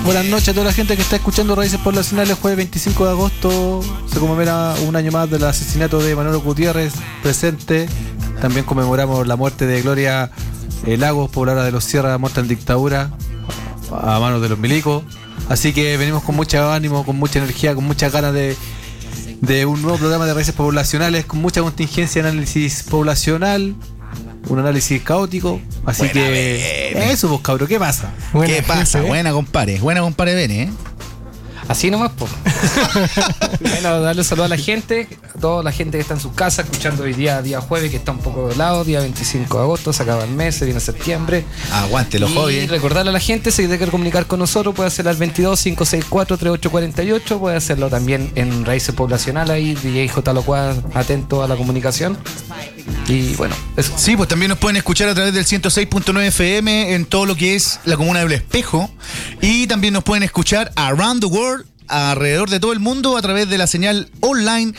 Buenas noches a toda la gente que está escuchando Raíces Poblacionales. Jueves 25 de agosto se conmemora un año más del asesinato de Manolo Gutiérrez presente. También conmemoramos la muerte de Gloria Lagos, pobladora de los Sierras, muerta en dictadura a manos de los milicos. Así que venimos con mucho ánimo, con mucha energía, con muchas ganas de un nuevo programa de Raíces Poblacionales, con mucha contingencia, análisis poblacional, un análisis caótico. Así buena que Bene. Eso, vos cabros, ¿qué pasa? ¿Qué pasa? Buena compadre Bene, ¿eh? Así nomás, po. Bueno, darle un saludo a la gente, a toda la gente que está en su casa escuchando hoy día jueves, que está un poco de lado, día 25 de agosto, se acaba el mes, se viene septiembre. Aguante los hobbies. Y recordarle a la gente, si quiere comunicar con nosotros, puede hacerlo al 22-564-3848, puede hacerlo también en Raíces Poblacional, ahí DJ J. Locuaz, atento a la comunicación. Y bueno, eso. Sí, pues también nos pueden escuchar a través del 106.9 FM en todo lo que es la comuna del Espejo. Y también nos pueden escuchar around the world, alrededor de todo el mundo, a través de la señal online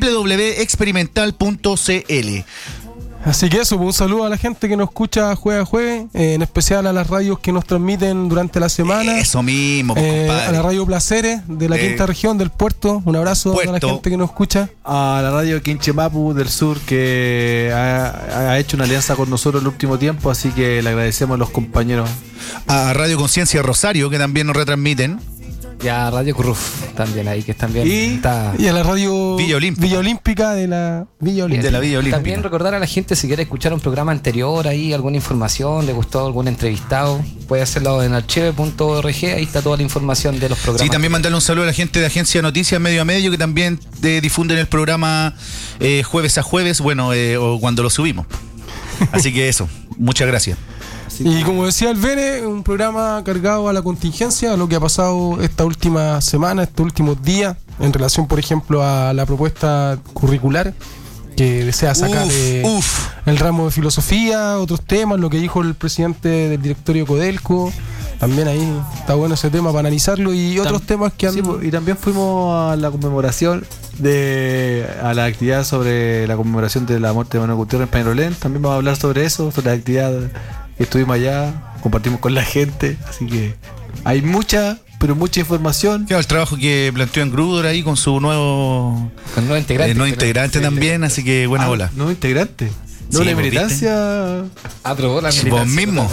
www.experimental.cl. Así que eso, un saludo a la gente que nos escucha jueves a jueves, en especial a las radios que nos transmiten durante la semana. Eso mismo, compadre. A la radio Placeres de la quinta región del Puerto. Un abrazo a la gente que nos escucha. A la radio Quinchemapu del Sur, que ha hecho una alianza con nosotros el último tiempo, así que le agradecemos a los compañeros. A Radio Conciencia Rosario, que también nos retransmiten. Y a Radio Curruf también ahí, que también está. Y a la radio Villa Olímpica de la Villa Olímpica. También recordar a la gente, si quiere escuchar un programa anterior, ahí alguna información, le gustó algún entrevistado, puede hacerlo en archive.org, ahí está toda la información de los programas. Sí, también mandarle un saludo a la gente de Agencia Noticias Medio a Medio, que también difunden el programa jueves a jueves, o cuando lo subimos. Así que eso, muchas gracias. Y como decía el Bene, un programa cargado a la contingencia, a lo que ha pasado esta última semana, estos últimos días, en relación, por ejemplo, a la propuesta curricular que desea sacar el ramo de filosofía, otros temas, lo que dijo el presidente del directorio Codelco. También ahí está bueno ese tema para analizarlo y otros temas que han... Sí, y también fuimos a la conmemoración a la actividad sobre la conmemoración de la muerte de Manolo Gutiérrez en Peñalolén. También vamos a hablar sobre eso, sobre la actividad que estuvimos allá, compartimos con la gente, así que hay mucha información. Claro, el trabajo que planteó en Grudor ahí con su nuevo integrante también, así que buena bola. ¿Nuevo integrante? No, la militancia. Aprobó la militancia. Vos mismo.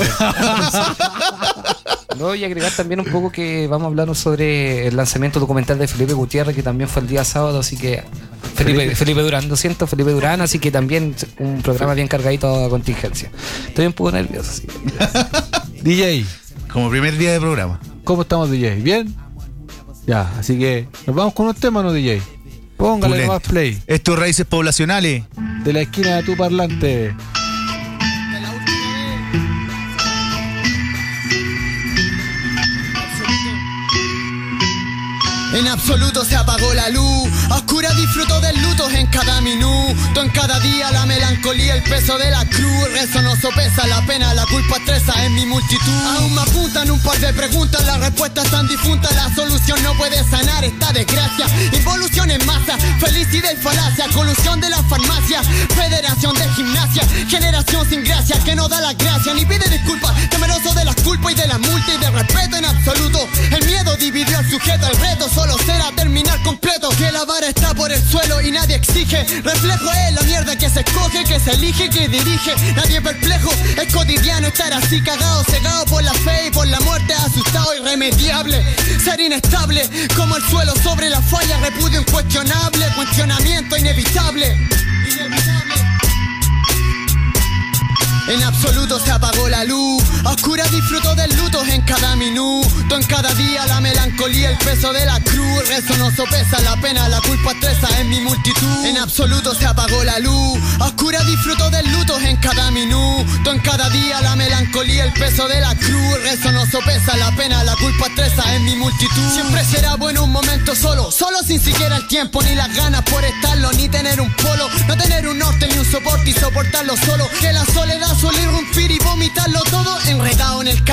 No, y agregar también un poco que vamos a hablar sobre el lanzamiento documental de Felipe Gutiérrez, que también fue el día sábado, así que Felipe Durán, así que también un programa bien cargadito a contingencia. Estoy un poco nervioso, así. DJ, como primer día de programa. ¿Cómo estamos, DJ? ¿Bien? Ya, así que nos vamos con unos temas, ¿no, DJ? Póngale más play. Esto es Raíces Poblacionales. De la esquina de tu parlante. En absoluto se apagó la luz, a oscuras disfruto del luto en cada minuto, en cada día la melancolía, el peso de la cruz, rezo no sopesa, la pena, la culpa estresa en mi multitud. Aún me apuntan un par de preguntas, las respuestas están difuntas, la solución no puede sanar esta desgracia. Involución en masa, felicidad y falacia, colusión de la farmacia, federación de gimnasia, generación sin gracia que no da las gracias ni pide disculpas, temeroso de las culpas y de la multa y de respeto en absoluto. El miedo dividió al sujeto, el reto solo será terminar completo, que la vara está por el suelo y nadie exige, reflejo es la mierda que se escoge, que se elige, que dirige, nadie perplejo, es cotidiano estar así cagado, cegado por la fe y por la muerte, asustado, irremediable, ser inestable, como el suelo sobre la falla, repudio incuestionable, cuestionamiento inevitable. En absoluto se apagó la luz, a oscuras disfruto del luto en cada minuto, en cada día la melancolía, el peso de la cruz, rezo no sopesa, la pena, la culpa estresa en mi multitud. En absoluto se apagó la luz, a oscuras disfruto del luto en cada minuto, en cada día la melancolía, el peso de la cruz, rezo no sopesa, la pena, la culpa estresa en mi multitud. Siempre será bueno un momento solo sin siquiera el tiempo ni las ganas por estarlo, ni tener un polo, no tener un norte ni un soporte y soportarlo solo, que la soledad suele irrumpir y vomitarlo todo, enredado en el caos,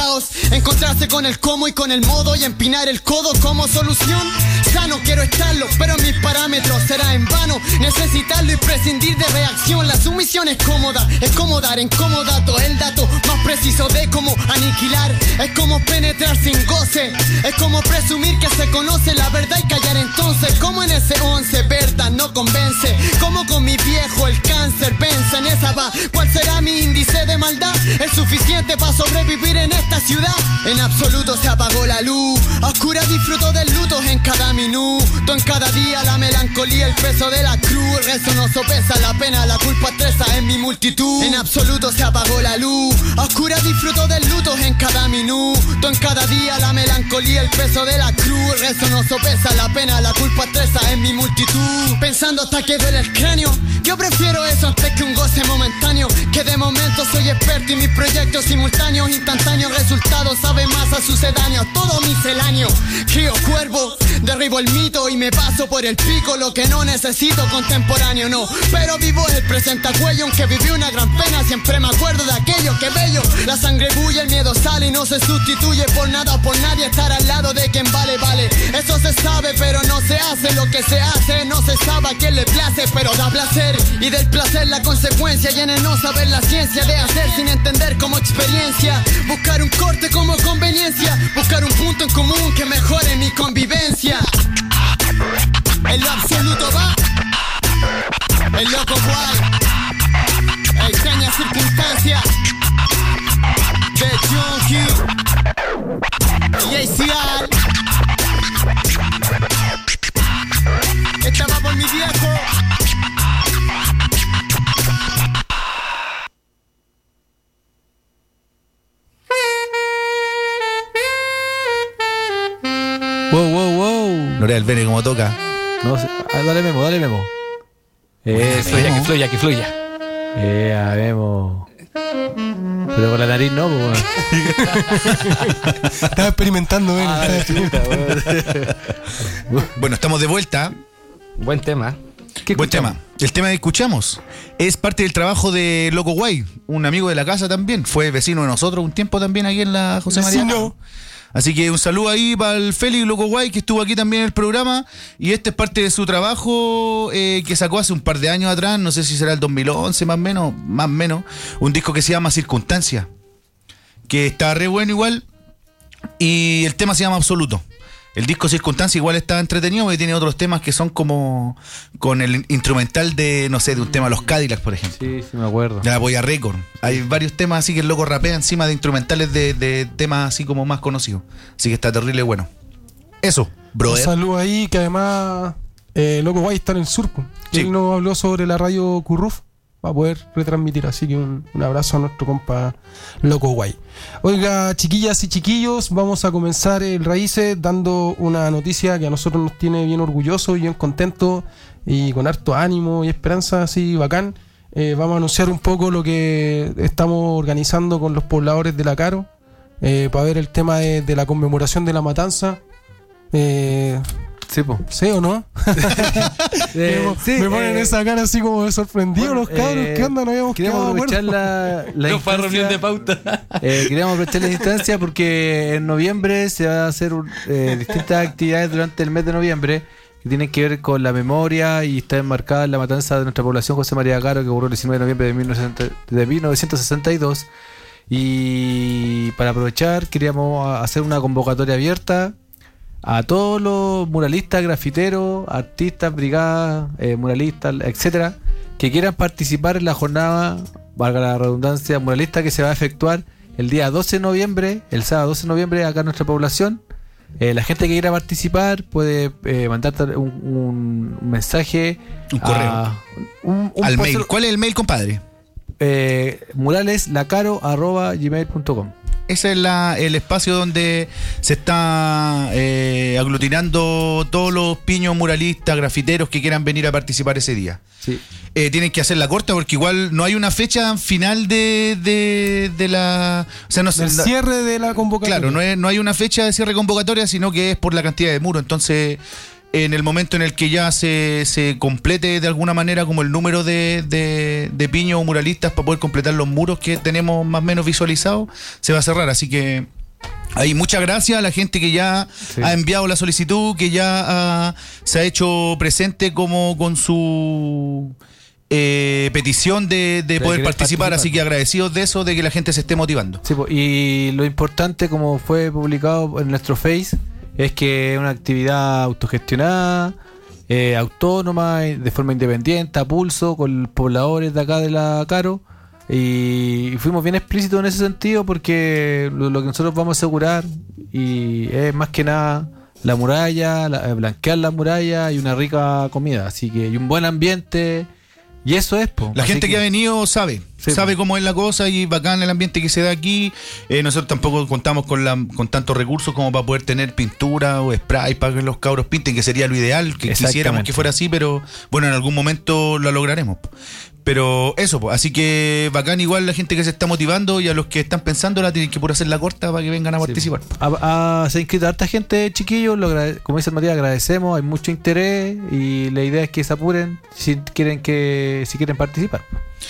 Encontrarse con el cómo y con el modo y empinar el codo como solución. Sano quiero estarlo, pero mis parámetros será en vano necesitarlo y prescindir de reacción. La sumisión es cómoda, es como dar en cómo dato, el dato más preciso de cómo aniquilar. Es como penetrar sin goce, es como presumir que se conoce la verdad y callar entonces. Como en ese 11, verdad no convence. Como con mi viejo el cáncer pensa en esa va. ¿Cuál será mi índice de maldad? ¿Es suficiente para sobrevivir en esta ciudad? En absoluto se apagó la luz, a oscuras disfruto del luto en cada minuto, en cada día la melancolía, el peso de la cruz. El rezo no sopesa la pena, la culpa estresa en mi multitud. En absoluto se apagó la luz, a oscuras disfruto del luto en cada minuto, en cada día la melancolía, el peso de la cruz. El rezo no sopesa la pena, la culpa estresa en mi multitud. Pensando hasta que duele el cráneo, yo prefiero eso antes que un goce momentáneo. Que de momento soy experto y mis proyectos simultáneos, instantáneos resultados saben más a sucedáneos. Todo misceláneo, crío cuervo, derribo el mito y me paso por el pico. Lo que no necesito contemporáneo, no, pero vivo el presente a cuello. Aunque viví una gran pena, siempre me acuerdo de aquello que bello. La sangre bulle, el miedo sale y no se sustituye por nada o por nadie. Estar al lado de quien vale, vale. Eso se sabe, pero no se hace. Lo que se hace no se sabe a quien le place, pero da placer. Y del placer la consecuencia, y en el no saber la ciencia de hacer sin entender como experiencia. Buscar un corte como conveniencia, buscar un punto en común que mejore mi convivencia. En lo absoluto va el loco guay, extraña circunstancia de Junkie y ACR. Esta va por mi viejo. Wow. Norea el Bene como toca. No sé. Dale Memo. Eso. Que fluya. Memo. Pero con la nariz no, pues. Estaba experimentando, Bueno, estamos de vuelta. Buen tema. Buen tema. El tema que escuchamos es parte del trabajo de Loco Guay, un amigo de la casa también. Fue vecino de nosotros un tiempo también aquí en la José María. Vecino. Así que un saludo ahí para el Félix Loco Guay, que estuvo aquí también en el programa. Y este es parte de su trabajo que sacó hace un par de años atrás, no sé si será el 2011 más o menos, un disco que se llama Circunstancia, que está re bueno igual. Y el tema se llama Absoluto. El disco Circunstancia igual está entretenido porque tiene otros temas que son como con el instrumental de, no sé, de un tema de los Cadillacs, por ejemplo. Sí, me acuerdo. De la Polla Record. Hay varios temas así que el loco rapea encima de instrumentales de temas así como más conocidos. Así que está terrible bueno. Eso, Un brother. saludo ahí, que además Loco Guay está en el sur. Sí. Él nos habló sobre la radio Curruf para poder retransmitir, así que un abrazo a nuestro compa Loco Guay. Oiga, chiquillas y chiquillos, vamos a comenzar el Raíces dando una noticia que a nosotros nos tiene bien orgullosos y bien contentos y con harto ánimo y esperanza, así bacán. Vamos a anunciar un poco lo que estamos organizando con los pobladores de La Caro para ver el tema de la conmemoración de la matanza. Sí, po. ¿Sí o no? Me ponen esa cara así como de sorprendido los cabros. ¿Qué onda? No habíamos queríamos quedado de aprovechar acuerdo. la Para reunión de pauta. queríamos aprovechar la instancia porque en noviembre se va a hacer distintas actividades durante el mes de noviembre que tienen que ver con la memoria y está enmarcada en la matanza de nuestra población José María Caro, que ocurrió el 19 de noviembre de 1962. Y para aprovechar queríamos hacer una convocatoria abierta a todos los muralistas, grafiteros, artistas, brigadas, muralistas, etcétera, que quieran participar en la jornada, valga la redundancia, muralista, que se va a efectuar el día 12 de noviembre, el sábado 12 de noviembre, acá en nuestra población. La gente que quiera participar puede mandarte un mensaje, Un correo. Al mail. ¿Cuál es el mail, compadre? muraleslacaro@gmail.com. Ese es el espacio donde se está aglutinando todos los piños muralistas, grafiteros que quieran venir a participar ese día. Sí. Tienen que hacer la corta porque igual no hay una fecha final de la... O sea, no sé, El cierre de la convocatoria. claro, no hay una fecha de cierre convocatoria, sino que es por la cantidad de muros. Entonces, en el momento en el que ya se complete de alguna manera como el número de piños o muralistas para poder completar los muros que tenemos más o menos visualizados, se va a cerrar. Así que Ahí, muchas gracias a la gente que ya ha enviado la solicitud, que ya se ha hecho presente como con su petición de poder participar, así que agradecidos de eso, de que la gente se esté motivando. Sí, y lo importante, como fue publicado en nuestro Face, es que es una actividad autogestionada, autónoma, de forma independiente, a pulso, con pobladores de acá de la Caro. Y fuimos bien explícitos en ese sentido, porque lo que nosotros vamos a asegurar y es más que nada la muralla, blanquear la muralla y una rica comida, así que y un buen ambiente, y eso es, po. La Así gente que ha venido sabe cómo es la cosa, y bacán el ambiente que se da aquí. Nosotros tampoco contamos con tantos recursos como para poder tener pintura o spray para que los cabros pinten, que sería lo ideal, que quisiéramos que fuera así, pero bueno, en algún momento lo lograremos. Pero eso, pues, así que bacán igual la gente que se está motivando, y a los que están pensando la tienen que por hacer la corta para que vengan a participar. Se ha inscrito harta gente, chiquillos, como dice el Matías, agradecemos, hay mucho interés y la idea es que se apuren si quieren participar.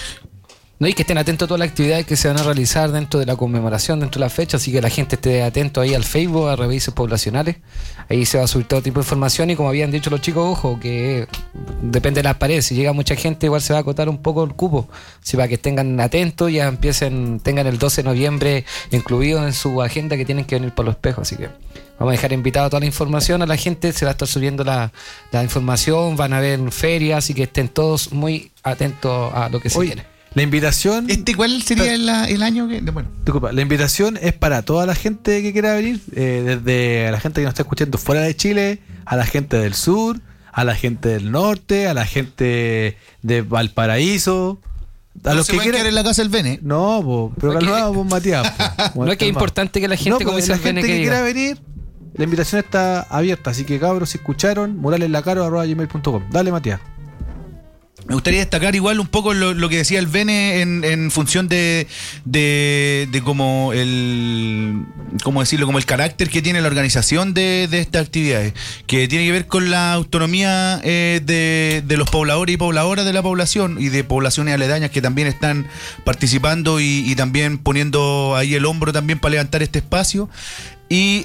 No, y que estén atentos a todas las actividades que se van a realizar dentro de la conmemoración, dentro de la fecha, así que la gente esté atento ahí al Facebook, a Raíces Poblacionales. Ahí se va a subir todo tipo de información, y como habían dicho los chicos, ojo, que depende de las paredes, si llega mucha gente igual se va a acotar un poco el cupo, así para que estén atentos, ya tengan el 12 de noviembre incluido en su agenda, que tienen que venir por los espejos, así que vamos a dejar invitado toda la información a la gente, se va a estar subiendo la información, van a haber ferias, así que estén todos muy atentos a lo que se viene. La invitación... ¿Cuál sería el año que...? Bueno. Disculpa, la invitación es para toda la gente que quiera venir, desde a la gente que nos está escuchando fuera de Chile, a la gente del sur, a la gente del norte, a la gente de Valparaíso, a los que quieran en la casa del Bene. No, pero calmado, Matías. No, es que es importante que la gente, como dice la el Bene, gente que quiera venir, la invitación está abierta, así que cabros, si escucharon, muraleslacaro@gmail.com. Dale, Matías. Me gustaría destacar igual un poco lo que decía el Bene en función de como ¿cómo decirlo? Como el carácter que tiene la organización de estas actividades, que tiene que ver con la autonomía de los pobladores y pobladoras de la población, y de poblaciones aledañas que también están participando y también poniendo ahí el hombro también para levantar este espacio. Y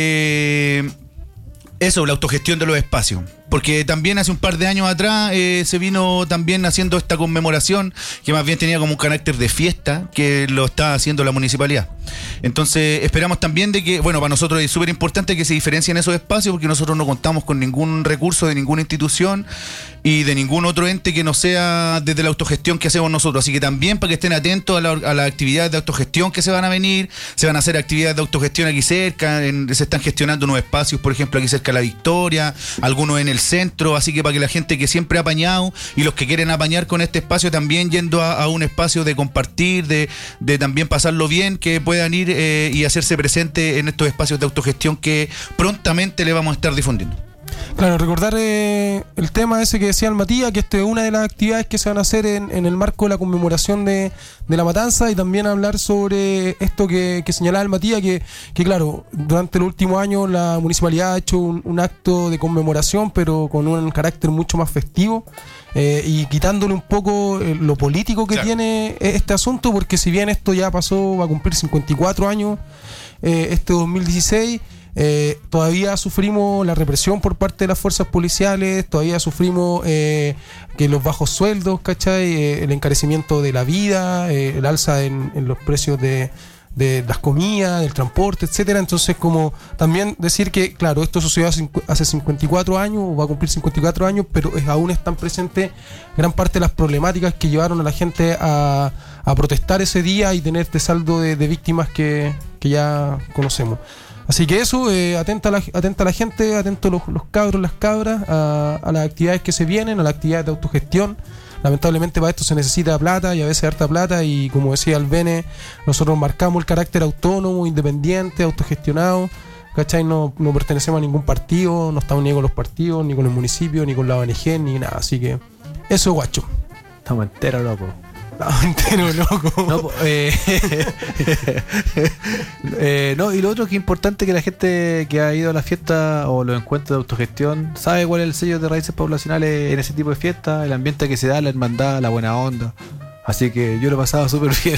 eso, la autogestión de los espacios. Porque también hace un par de años atrás se vino también haciendo esta conmemoración, que más bien tenía como un carácter de fiesta, que lo está haciendo la municipalidad. Entonces esperamos también de que, bueno, para nosotros es súper importante que se diferencien esos espacios, porque nosotros no contamos con ningún recurso de ninguna institución y de ningún otro ente que no sea desde la autogestión que hacemos nosotros. Así que también para que estén atentos a las actividades de autogestión que se van a venir, se van a hacer actividades de autogestión aquí cerca, se están gestionando unos espacios, por ejemplo, aquí cerca de La Victoria, algunos en el centro, así que para que la gente que siempre ha apañado y los que quieren apañar con este espacio también yendo a un espacio de compartir, de también pasarlo bien, que puedan ir y hacerse presente en estos espacios de autogestión que prontamente le vamos a estar difundiendo. Claro, recordar el tema ese que decía el Matías, que esto es una de las actividades que se van a hacer en el marco de la conmemoración de la matanza, y también hablar sobre esto que señalaba el Matías, que claro, durante los últimos años la municipalidad ha hecho un acto de conmemoración, pero con un carácter mucho más festivo, y quitándole un poco lo político que tiene este asunto, porque si bien esto ya pasó, va a cumplir 54 años este 2016, todavía sufrimos la represión por parte de las fuerzas policiales, todavía sufrimos que los bajos sueldos, ¿cachai? El encarecimiento de la vida, el alza en los precios de las comidas, del transporte, etcétera. Entonces, como también decir que, claro, esto sucedió hace 54 años, o va a cumplir 54 años, pero aún están presentes gran parte de las problemáticas que llevaron a la gente a protestar ese día y tener este saldo de víctimas que ya conocemos. Así que eso, atenta a la gente, atentos los cabros, las cabras, a las actividades que se vienen, a las actividades de autogestión. Lamentablemente para esto se necesita plata, y a veces harta plata, y como decía el Bene, nosotros marcamos el carácter autónomo, independiente, autogestionado, ¿cachai? No pertenecemos a ningún partido, no estamos ni con los partidos, ni con el municipio, ni con la ONG, ni nada. Así que eso, guacho. Estamos enteros, loco. Entero loco. No, y lo otro que es importante, que la gente que ha ido a la fiesta o los encuentros de autogestión sabe cuál es el sello de Raíces Poblacionales en ese tipo de fiestas, el ambiente que se da, la hermandad, la buena onda. Así que yo lo he pasado súper bien.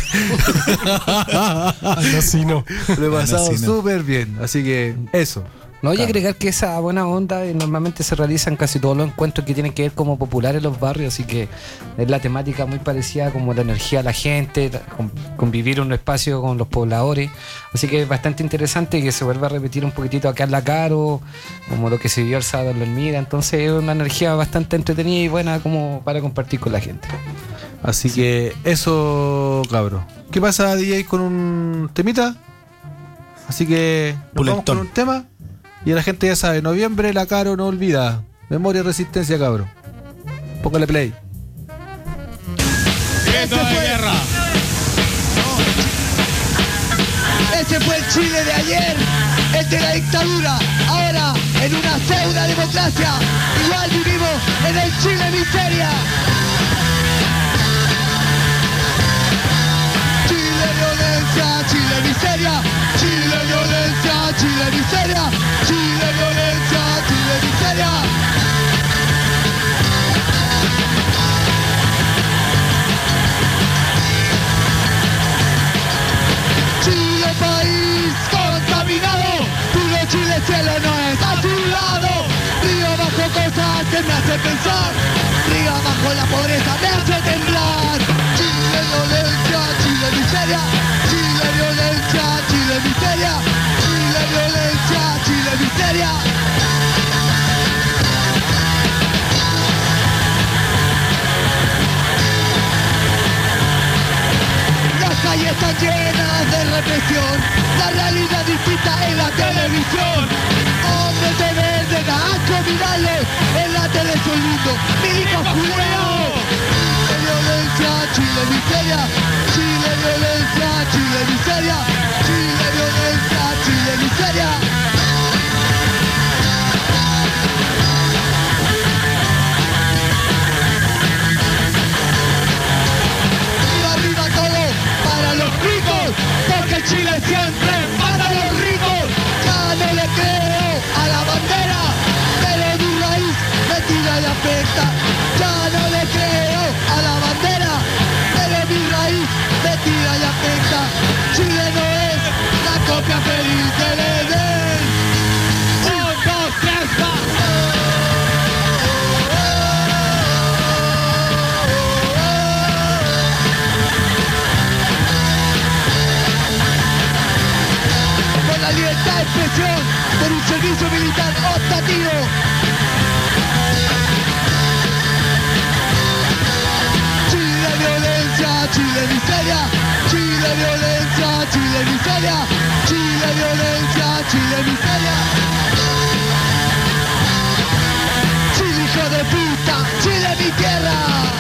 Así no. Lo he pasado Así no. súper bien. Así que eso. No, y agregar que esa buena onda normalmente se realiza en casi todos los encuentros que tienen que ver como populares en los barrios, así que es la temática muy parecida como la energía de la gente, convivir en un espacio con los pobladores, así que es bastante interesante que se vuelva a repetir un poquitito acá en La Caro, como lo que se vivió el sábado en La Ermida, entonces es una energía bastante entretenida y buena como para compartir con la gente. Así que eso, cabro. ¿Qué pasa, DJ, con un temita? Así que nos vamos con un tema. Y la gente ya sabe, noviembre, La Caro no olvida. Memoria y resistencia, cabro. Póngale play. Grito de guerra. Ese fue el Chile de ayer, el de la dictadura. Ahora, en una pseudo democracia, igual vivimos en el Chile miseria. Chile violencia, Chile miseria. Chile violencia, Chile miseria. Chile violencia, Chile miseria. Chile país contaminado, puro Chile cielo no es a su lado. Río bajo cosas que me hacen pensar, río bajo la pobreza me hace temblar. Chile violencia, Chile miseria. Chile violencia, Chile miseria. Chile violencia, Chile miseria. Las calles están llenas de represión, la realidad distinta en la televisión. Hombres de verde, asco mirarlos, en la tele son lindos, milicos culeados. Chile violencia, Chile miseria. Chile violencia, Chile miseria. Chile violencia, Chile miseria. Arriba todo para los ricos, porque Chile siempre para los ricos. Ya no le creo a la bandera, pero mi raíz me tira y afecta. Ya no le creo a la bandera, pero mi raíz me tira y afecta. Chile no es la copia feliz del Edén. 1, 2, 3, va. Por la libertad de expresión, por un servicio militar optativo. Chile violencia, Chile miseria. Chile violencia, Chile miseria. Chile violencia, Chile miseria. Chile hijo de puta, Chile mi tierra.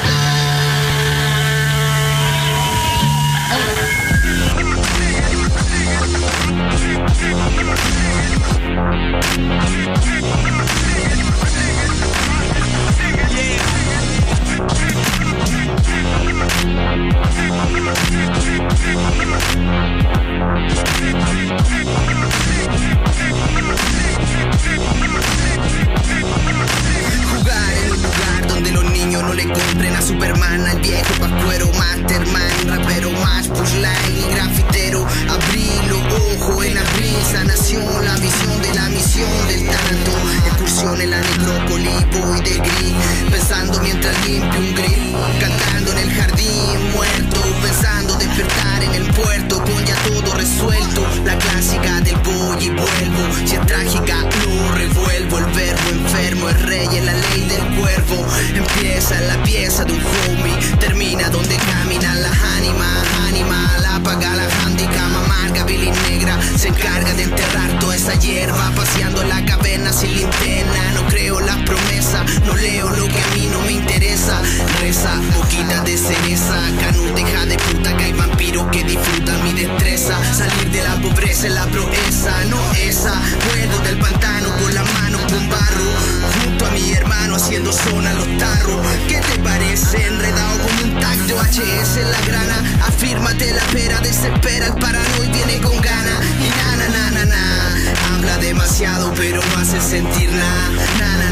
Jugar en un lugar donde los niños no le compren a Superman, al viejo pascuero, Masterman, rapero más, pushline y grafitero. Abrí los ojos en abril, sanación, la visión de la misión del tanto. Excursión en la necrópoli, voy de gris, pensando mientras limpio un grill, cantando en el jardín muerto, pensando despertar en el puerto con ya todo resuelto. La clásica del voy y vuelvo, si es trágica lo revuelvo. El verbo enfermo es rey en la ley del cuervo. Empieza en la pieza de un homie, termina donde caminan las ánimas. Ánima, la paga la handicap, amarga, bilis negra, se encarga de enterrar toda esa hierba, paseando en la caverna sin linterna. No creo las promesas, no leo lo que a mí no me interesa. Reza, boquita de cereza, canuta hija de puta, que hay vampiros que disfrutan mi destreza. Salir de la pobreza es la proeza, no esa. Vuelvo del pantano con las manos con barro, junto a mi hermano haciendo zona los tarros. ¿Qué te parece? Enredado como un tacto HS en la grana. Afírmate la pera, desespera el paranoid, viene con ganas. Y habla demasiado pero no hace sentir nada.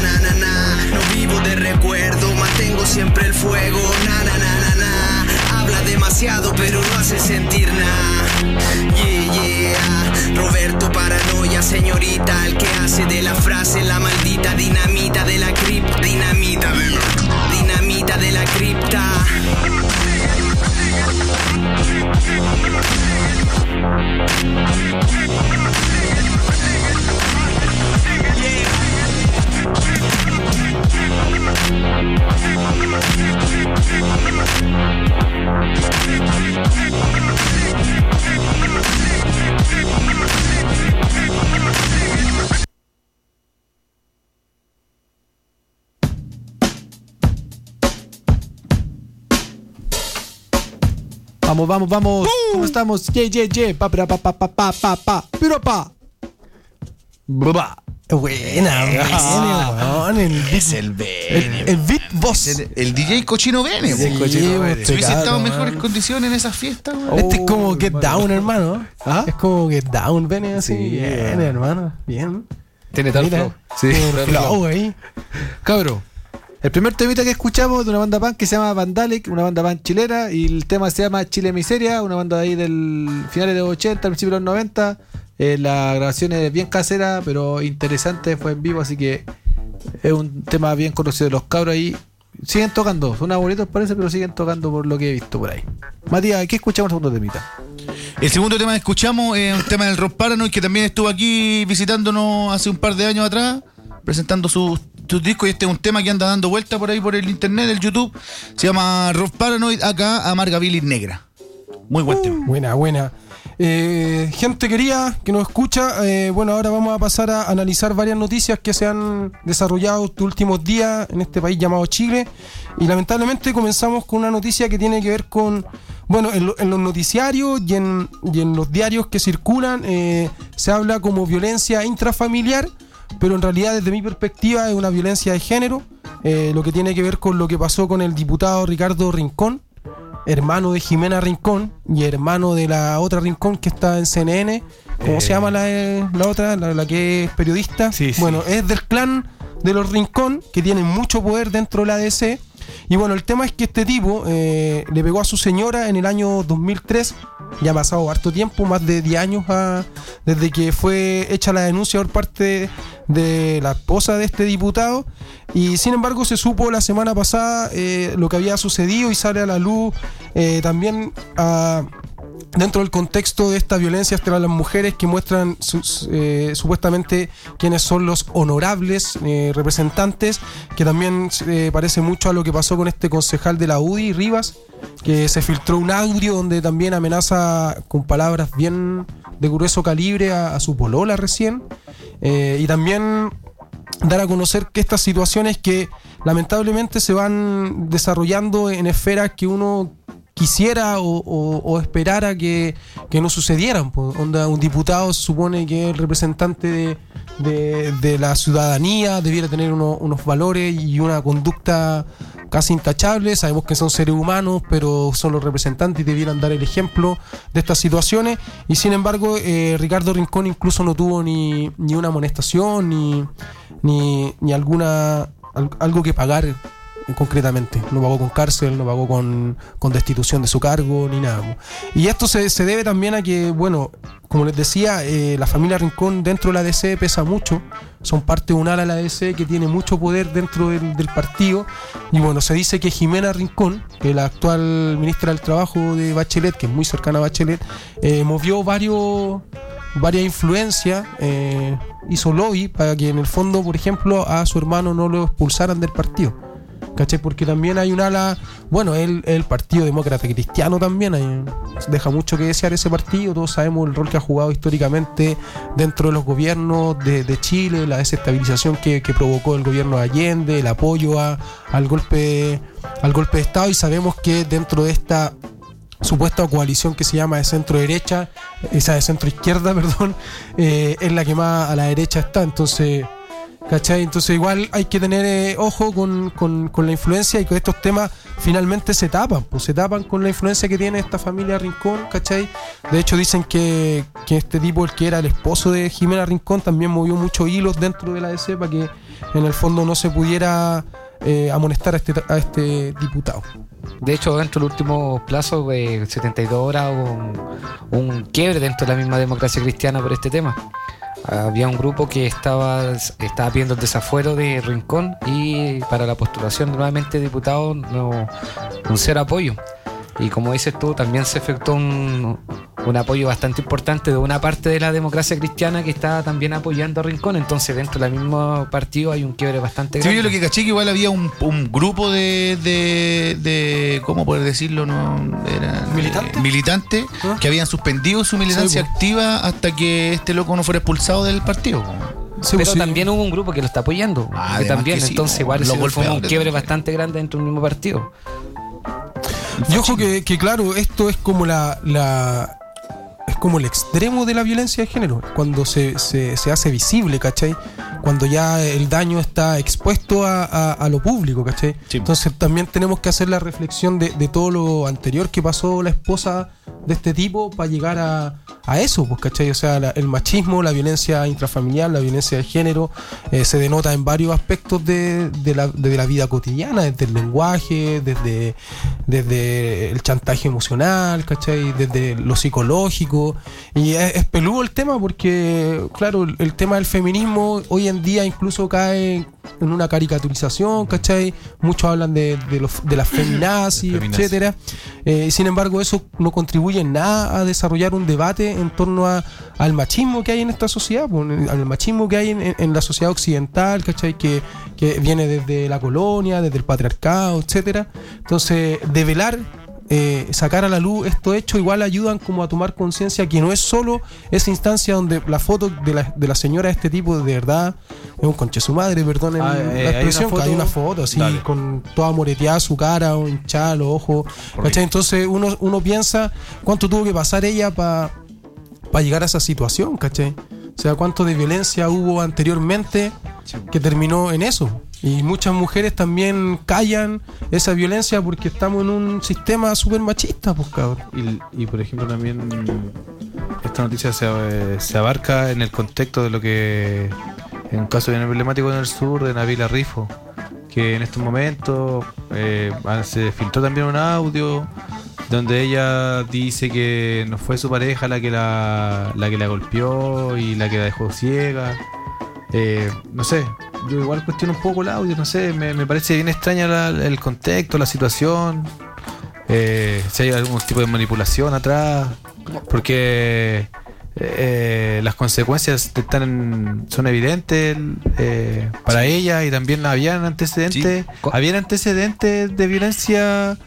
No vivo de recuerdo, mantengo siempre el fuego. Habla hace sentir nada. Yeah. Roberto Paranoia, señorita, el que hace de la frase la maldita dinamita de la cripta. Dinamita de la cripta. Vamos. ¿Cómo estamos? Pa. Pero pa. Buena. Es el Bene. El beat boss. El DJ Cochino Bene. Sí, Cochino Bene. Si hubiese estado en mejores condiciones en esas fiestas, weón. Este es como Get Down, hermano. ¿Ah? Es como Get Down, ven así. Sí, bien, hermano. Bien. Tiene tal Mira, flow. Sí. tiene el flow ahí. Cabro, el primer temita que escuchamos de una banda punk que se llama Vandalic, una banda punk chilena, y el tema se llama Chile Miseria, una banda de ahí del finales de los 80, principios de los 90. La grabación es bien casera, pero interesante, fue en vivo, así que es un tema bien conocido de los cabros ahí. Siguen tocando, son abuelitos parece, pero siguen tocando por lo que he visto por ahí. Matías, ¿qué escuchamos el segundo temita? El segundo tema que escuchamos es un tema del Rock Paranoid, que también estuvo aquí visitándonos hace un par de años atrás, presentando sus discos, y este es un tema que anda dando vuelta por ahí por el internet, el YouTube. Se llama Rock Paranoid, acá Amarga Bilis Negra. Muy buen tema. Buena. Gente querida que nos escucha, bueno, ahora vamos a pasar a analizar varias noticias que se han desarrollado estos últimos días en este país llamado Chile, y lamentablemente comenzamos con una noticia que tiene que ver con, bueno, en los noticiarios y en los diarios que circulan se habla como violencia intrafamiliar, pero en realidad desde mi perspectiva es una violencia de género, lo que tiene que ver con lo que pasó con el diputado Ricardo Rincón, hermano de Jimena Rincón y hermano de la otra Rincón que está en CNN. ¿Cómo se llama la otra? La que es periodista. Sí. Bueno, es del clan de los Rincón, que tienen mucho poder dentro de la ADC. Y bueno, el tema es que este tipo le pegó a su señora en el año 2003. Ya ha pasado harto tiempo, más de 10 años desde que fue hecha la denuncia por parte de la esposa de este diputado. Y sin embargo se supo la semana pasada lo que había sucedido, y sale a la luz también dentro del contexto de esta violencia hacia las mujeres, que muestran supuestamente quiénes son los honorables representantes, que también parece mucho a lo que pasó con este concejal de la UDI, Rivas, que se filtró un audio donde también amenaza con palabras bien de grueso calibre a su polola recién, y también dar a conocer que estas situaciones que lamentablemente se van desarrollando en esferas que uno quisiera o esperara que no sucedieran. Onda, un diputado se supone que es el representante de la ciudadanía, debiera tener unos valores y una conducta casi intachable. Sabemos que son seres humanos, pero son los representantes y debieran dar el ejemplo de estas situaciones. Y sin embargo, Ricardo Rincón incluso no tuvo ni una amonestación ni algo que pagar. Concretamente, no pagó con cárcel, no pagó con destitución de su cargo, ni nada. Y esto se debe también a que, bueno, como les decía, la familia Rincón dentro de la ADC pesa mucho, son parte de un ala de la ADC que tiene mucho poder dentro del partido. Y bueno, se dice que Jimena Rincón, que es la actual ministra del Trabajo de Bachelet, que es muy cercana a Bachelet, movió varias influencias, hizo lobby para que en el fondo, por ejemplo, a su hermano no lo expulsaran del partido. ¿Cachai? Porque también hay un ala, bueno, el Partido Demócrata Cristiano también deja mucho que desear ese partido. Todos sabemos el rol que ha jugado históricamente dentro de los gobiernos de Chile, la desestabilización que provocó el gobierno de Allende, el apoyo al golpe de Estado, y sabemos que dentro de esta supuesta coalición que se llama de centro derecha, esa de centro izquierda, perdón, es la que más a la derecha está. Entonces, ¿cachai? Entonces igual hay que tener ojo con la influencia, y con estos temas finalmente se tapan con la influencia que tiene esta familia Rincón, ¿cachai? De hecho dicen que este tipo, el que era el esposo de Jimena Rincón, también movió muchos hilos dentro de la ADC para que en el fondo no se pudiera amonestar a este diputado. De hecho, dentro del último plazo de 72 horas hubo un quiebre dentro de la misma democracia cristiana por este tema. Había un grupo que estaba pidiendo el desafuero de Rincón y para la postulación nuevamente de diputado no cero apoyo. Y como dices tú, también se efectuó un apoyo bastante importante de una parte de la democracia cristiana que está también apoyando a Rincón. Entonces dentro del mismo partido hay un quiebre bastante grande. Sí, yo lo que caché que igual había un grupo de ¿cómo poder decirlo? No, eran militantes que habían suspendido su militancia activa hasta que este loco no fuera expulsado del partido. Sí, pero también hubo un grupo que lo está apoyando. Que también, que sí, entonces igual fue un quiebre bastante grande dentro del mismo partido. Y ojo que claro, esto es como es como el extremo de la violencia de género, cuando se hace visible, ¿cachai? Cuando ya el daño está expuesto a lo público, ¿cachai? Sí. Entonces también tenemos que hacer la reflexión de todo lo anterior que pasó la esposa de este tipo para llegar a eso, pues, ¿cachai? O sea, el machismo, la violencia intrafamiliar, la violencia de género se denota en varios aspectos de la vida cotidiana, desde el lenguaje, desde el chantaje emocional, ¿cachai? Desde lo psicológico. Y es peludo el tema porque, claro, el tema del feminismo hoy en día incluso cae en una caricaturización, ¿cachai? Muchos hablan de las feminazis, etcétera. Sin embargo, eso no contribuye en nada a desarrollar un debate en torno al machismo que hay en esta sociedad, al machismo que hay en la sociedad occidental, ¿cachai? Que viene desde la colonia, desde el patriarcado, etcétera. Entonces, develar, sacar a la luz estos hechos igual ayudan como a tomar conciencia que no es solo esa instancia donde la foto de la señora de este tipo de verdad es un conche su madre, perdonen la expresión, hay una foto así, dale, con toda moreteada su cara, hinchada los ojos, ¿cachai? Entonces uno piensa cuánto tuvo que pasar ella para llegar a esa situación, ¿cachai? O sea, cuánto de violencia hubo anteriormente que terminó en eso. Y muchas mujeres también callan esa violencia porque estamos en un sistema súper machista, pues, cabrón. Y por ejemplo también esta noticia se abarca en el contexto de lo que en un caso bien emblemático en el sur de Nabila Rifo, que en estos momentos se filtró también un audio donde ella dice que no fue su pareja la que la golpeó y la que la dejó ciega. No sé, yo igual cuestiono un poco el audio, no sé, me parece bien extraña el contexto, la situación, si hay algún tipo de manipulación atrás, porque las consecuencias son evidentes para ella, y también habían antecedentes de violencia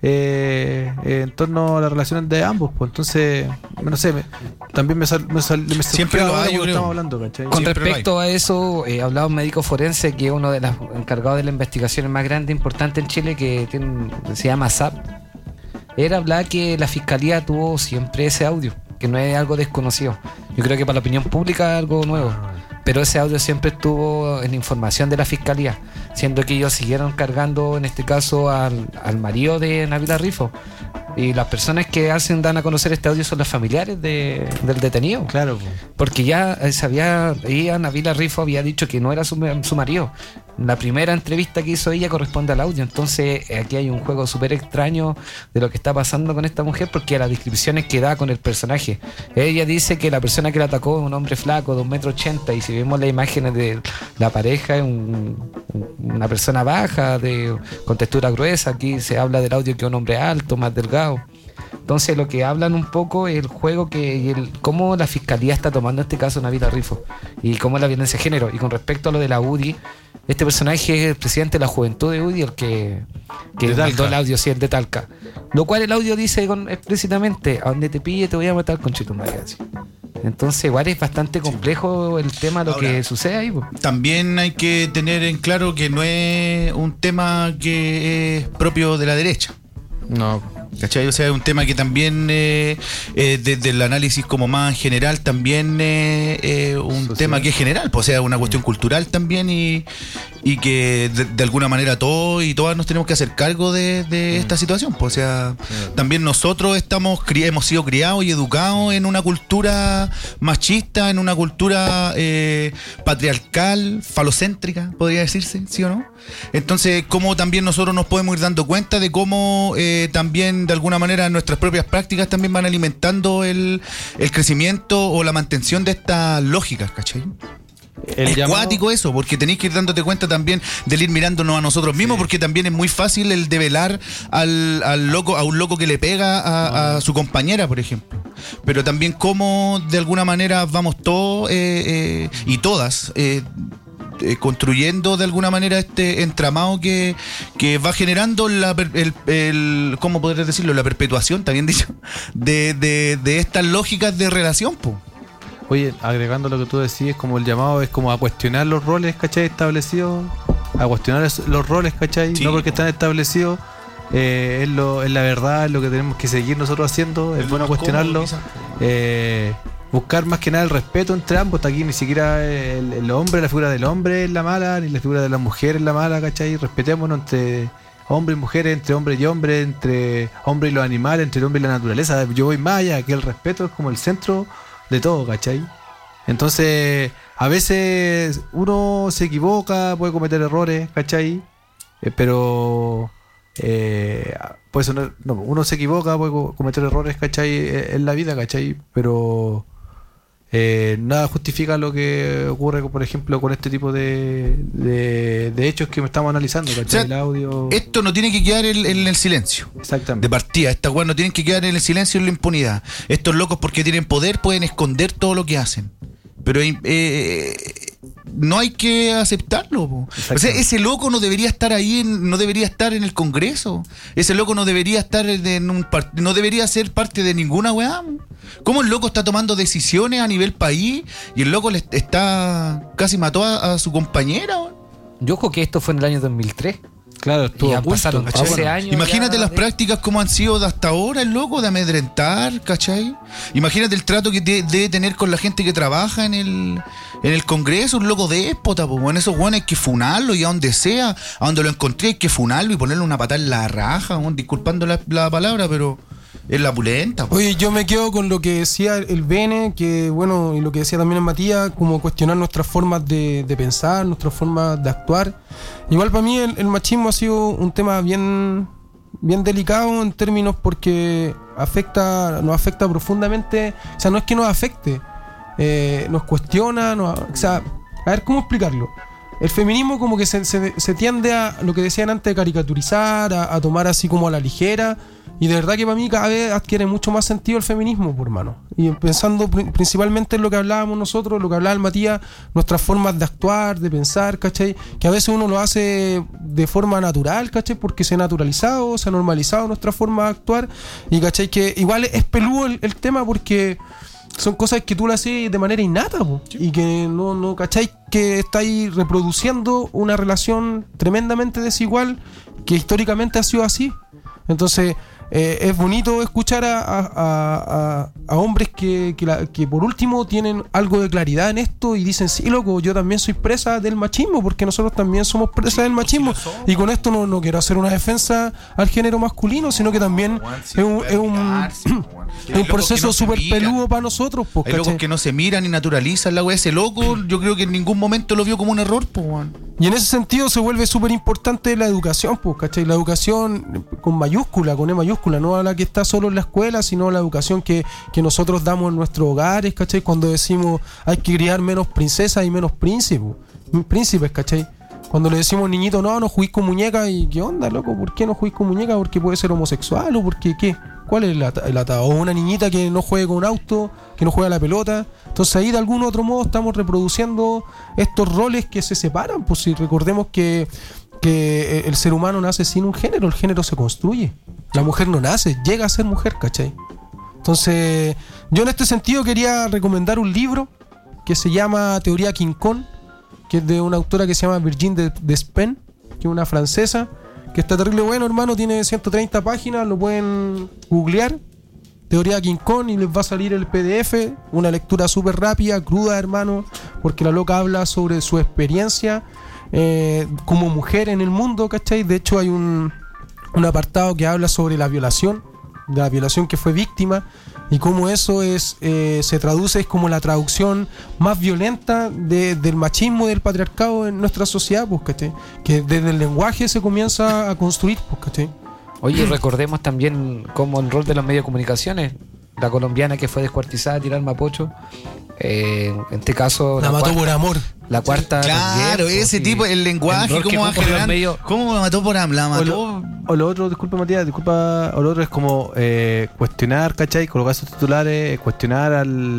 en torno a las relaciones de ambos, pues entonces no sé, también me siempre lo hay, estamos hablando, ¿cachai? Con respecto a eso, hablaba un médico forense que es uno de los encargados de las investigaciones más grandes e importantes en Chile, que se llama SAP. Él hablaba que la fiscalía tuvo siempre ese audio, que no es algo desconocido. Yo creo que para la opinión pública es algo nuevo, pero ese audio siempre estuvo en información de la fiscalía, siendo que ellos siguieron cargando en este caso al marido de Nabila Rifo, y las personas que dan a conocer este audio son los familiares del detenido. Claro, porque ya Nabila Rifo había dicho que no era su marido. La primera entrevista que hizo ella corresponde al audio. Entonces aquí hay un juego súper extraño de lo que está pasando con esta mujer, porque las descripciones que da con el personaje, ella dice que la persona que la atacó es un hombre flaco de 1,80 m, y si vemos las imágenes de la pareja es una persona baja, con textura gruesa. Aquí se habla del audio que es un hombre alto, más delgado. Entonces lo que hablan un poco es el juego cómo la fiscalía está tomando este caso de Nabila Rifo y cómo es la violencia de género. Y con respecto a lo de la UDI, este personaje es el presidente de la juventud de UDI, el que mandó el audio, sí, el de Talca. Lo cual el audio dice explícitamente: a donde te pille te voy a matar con chitumare. Entonces igual es bastante complejo el tema de lo que sucede ahí. También hay que tener en claro que no es un tema que es propio de la derecha. No, ¿cachai? O sea, es un tema que también desde el análisis como más general también un tema que es general, pues, o sea, una cuestión cultural también y y que de alguna manera todos y todas nos tenemos que hacer cargo de esta situación. Pues, o sea, también nosotros hemos sido criados y educados en una cultura machista, en una cultura patriarcal, falocéntrica, podría decirse, ¿sí o no? Entonces, cómo también nosotros nos podemos ir dando cuenta de cómo también de alguna manera nuestras propias prácticas también van alimentando el crecimiento o la mantención de estas lógicas, ¿cachai? Es cuático eso, porque tenéis que ir dándote cuenta también del ir mirándonos a nosotros mismos, porque también es muy fácil el develar al loco, a un loco que le pega a su compañera, por ejemplo. Pero también cómo de alguna manera vamos todos y todas construyendo de alguna manera este entramado que va generando ¿cómo podrías decirlo? La perpetuación, también dicho, de estas lógicas de relación, po. Oye, agregando lo que tú decís, como el llamado es como a cuestionar los roles, ¿cachai? Establecidos, a cuestionar los roles, ¿cachai? Sí. No porque están establecidos, es la verdad, es lo que tenemos que seguir nosotros haciendo, es bueno cuestionarlo, buscar más que nada el respeto entre ambos. Aquí ni siquiera el hombre, la figura del hombre es la mala, ni la figura de la mujer es la mala, ¿cachai? Respetémonos entre hombres y mujeres, entre hombres y hombres, entre hombres y los animales, entre el hombre y la naturaleza. Yo voy más allá, que el respeto es como el centro de todo, ¿cachai? Entonces, a veces uno se equivoca, puede cometer errores, ¿cachai? Pero puede sonar, no, uno se equivoca, puede cometer errores, ¿cachai? En la vida, ¿cachai? Pero nada justifica lo que ocurre, por ejemplo, con este tipo de hechos que estamos analizando, ¿cachai? O sea, el audio. Esto no tiene que quedar en el silencio. Exactamente. De partida, estas weas no tienen que quedar en el silencio y en la impunidad. Estos locos, porque tienen poder, pueden esconder todo lo que hacen. Pero no hay que aceptarlo, po. O sea, ese loco no debería estar ahí, no debería estar en el Congreso. Ese loco no debería estar no debería ser parte de ninguna weá. ¿Cómo el loco está tomando decisiones a nivel país y el loco casi mató a su compañera? Yo creo que esto fue en el año 2003. Claro, ya pasaron 13 años. Imagínate las prácticas como han sido de hasta ahora, el loco, de amedrentar, ¿cachai? Imagínate el trato que debe tener con la gente que trabaja en el Congreso, un loco déspota, pues. Bueno, esos guanes hay que funarlo y a donde sea, a donde lo encontré hay que funarlo y ponerle una patada en la raja, disculpando la palabra, pero es la pulenta, pues. Oye, yo me quedo con lo que decía el Bene, que bueno, y lo que decía también el Matías, como cuestionar nuestras formas de pensar, nuestras formas de actuar. Igual para mí el machismo ha sido un tema bien delicado en términos porque nos afecta profundamente. O sea, no es que nos afecte, nos cuestiona, o sea, a ver cómo explicarlo. El feminismo como que se tiende a, lo que decían antes, de caricaturizar, a tomar así como a la ligera. Y de verdad que para mí cada vez adquiere mucho más sentido el feminismo, por hermano. Y pensando principalmente en lo que hablábamos nosotros, lo que hablaba el Matías, nuestras formas de actuar, de pensar, ¿cachai? Que a veces uno lo hace de forma natural, ¿cachai? Porque se ha naturalizado, se ha normalizado nuestra forma de actuar. Y ¿cachai? Que igual es peludo el tema porque son cosas que tú las haces de manera innata, po, sí. Y que no ¿cachai? Que estáis reproduciendo una relación tremendamente desigual que históricamente ha sido así. Entonces es bonito escuchar a hombres que por último tienen algo de claridad en esto y dicen, sí, loco, yo también soy presa del machismo, porque nosotros también somos presas del machismo. Y con esto no quiero hacer una defensa al género masculino, sino que también es un proceso súper peludo para nosotros, pues. Hay locos que no se miran ni naturalizan la wea. Ese loco yo creo que en ningún momento lo vio como un error, pues. Y en ese sentido se vuelve súper importante la educación, pues, ¿cachai? La educación con mayúscula, con E mayúscula, no a la que está solo en la escuela, sino la educación que nosotros damos en nuestros hogares, ¿cachai? Cuando decimos hay que criar menos princesas y menos príncipes, ¿cachai? Cuando le decimos niñito, no juguís con muñecas, y ¿qué onda, loco? ¿Por qué no juguís con muñecas? ¿Porque puede ser homosexual o porque qué? ¿Cuál es el atado? O una niñita que no juegue con un auto, que no juega a la pelota. Entonces ahí de algún otro modo estamos reproduciendo estos roles que se separan. Pues si recordemos que el ser humano nace sin un género, el género se construye. La mujer no nace, llega a ser mujer, ¿cachai? Entonces yo en este sentido quería recomendar un libro que se llama Teoría King Kong, que es de una autora que se llama Virginie Despentes, que es una francesa, que está terrible bueno, hermano, tiene 130 páginas, lo pueden googlear, Teoría King Kong, y les va a salir el PDF, una lectura súper rápida, cruda, hermano, porque la loca habla sobre su experiencia como mujer en el mundo, ¿cachai? De hecho hay un apartado que habla sobre la violación que fue víctima y cómo eso se traduce, es como la traducción más violenta del machismo y del patriarcado en nuestra sociedad, pues, ¿cachai? Que desde el lenguaje se comienza a construir, pues, ¿cachai? Oye, recordemos también como el rol de los medios de comunicaciones. La colombiana que fue descuartizada a tirar mapocho. En este caso. La mató por amor. La cuarta. Claro, también, ese tipo, el lenguaje, cómo va generando. ¿Cómo la mató por amor? La mató. O lo otro, disculpa Matías, o lo otro es como cuestionar, ¿cachai? Colocar sus titulares, cuestionar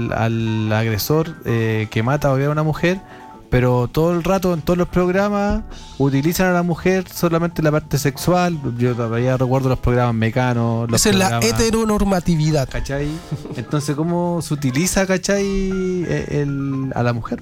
al agresor que mata o viola a una mujer, pero todo el rato en todos los programas utilizan a la mujer solamente la parte sexual. Yo todavía recuerdo los programas mecanos. Esa es la heteronormatividad, ¿cachai? Entonces, ¿cómo se utiliza, cachai, a la mujer?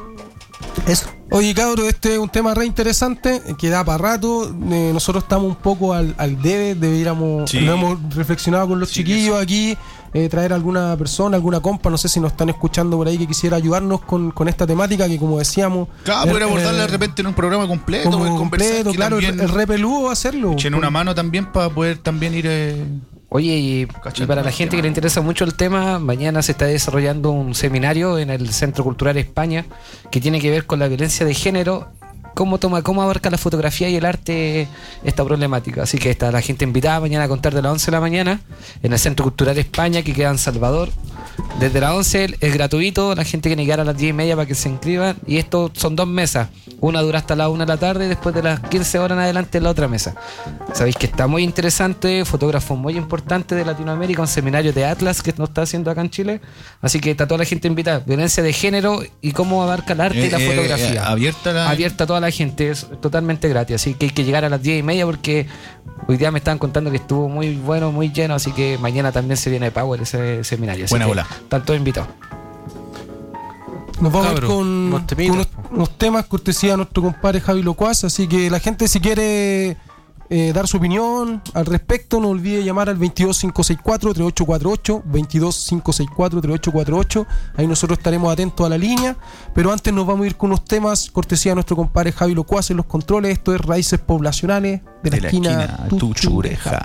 Eso. Oye, cabros, este es un tema re interesante que da para rato. Nosotros estamos un poco al debe, deberíamos, lo hemos reflexionado con los chiquillos aquí, traer alguna persona, alguna compa, no sé si nos están escuchando por ahí que quisiera ayudarnos con esta temática que, como decíamos, claro, poder abordarla de repente en un programa completo, completo, claro, el re peludo hacerlo. Echen una mano también para poder también ir. Oye, y para la gente que le interesa mucho el tema, mañana se está desarrollando un seminario en el Centro Cultural España que tiene que ver con la violencia de género, cómo abarca la fotografía y el arte esta problemática. Así que está la gente invitada mañana a contar de las 11 de la mañana en el Centro Cultural España, que queda en Salvador. Desde las 11 es gratuito, la gente tiene que llegar a las 10:30 para que se inscriban. Y esto son 2 mesas. Una dura hasta las 1 de la tarde y después de las 15 horas en adelante la otra mesa. Sabéis que está muy interesante, fotógrafo muy importante de Latinoamérica, un seminario de Atlas que nos está haciendo acá en Chile. Así que está toda la gente invitada. Violencia de género y cómo abarca el arte y la fotografía. Abierta a toda la gente, es totalmente gratis. Así que hay que llegar a las 10:30 porque hoy día me estaban contando que estuvo muy bueno, muy lleno. Así que mañana también se viene de Power ese seminario. Así buena bola. Están todos invitados. Nos vamos a ir con unos temas cortesía de nuestro compadre Javi Locuaz. Así que la gente, si quiere dar su opinión al respecto, no olvide llamar al 22564-3848, 22564-3848. Ahí nosotros estaremos atentos a la línea. Pero antes nos vamos a ir con unos temas cortesía de nuestro compadre Javi Locuaz en los controles. Esto es Raíces Poblacionales de la esquina Tuchureja.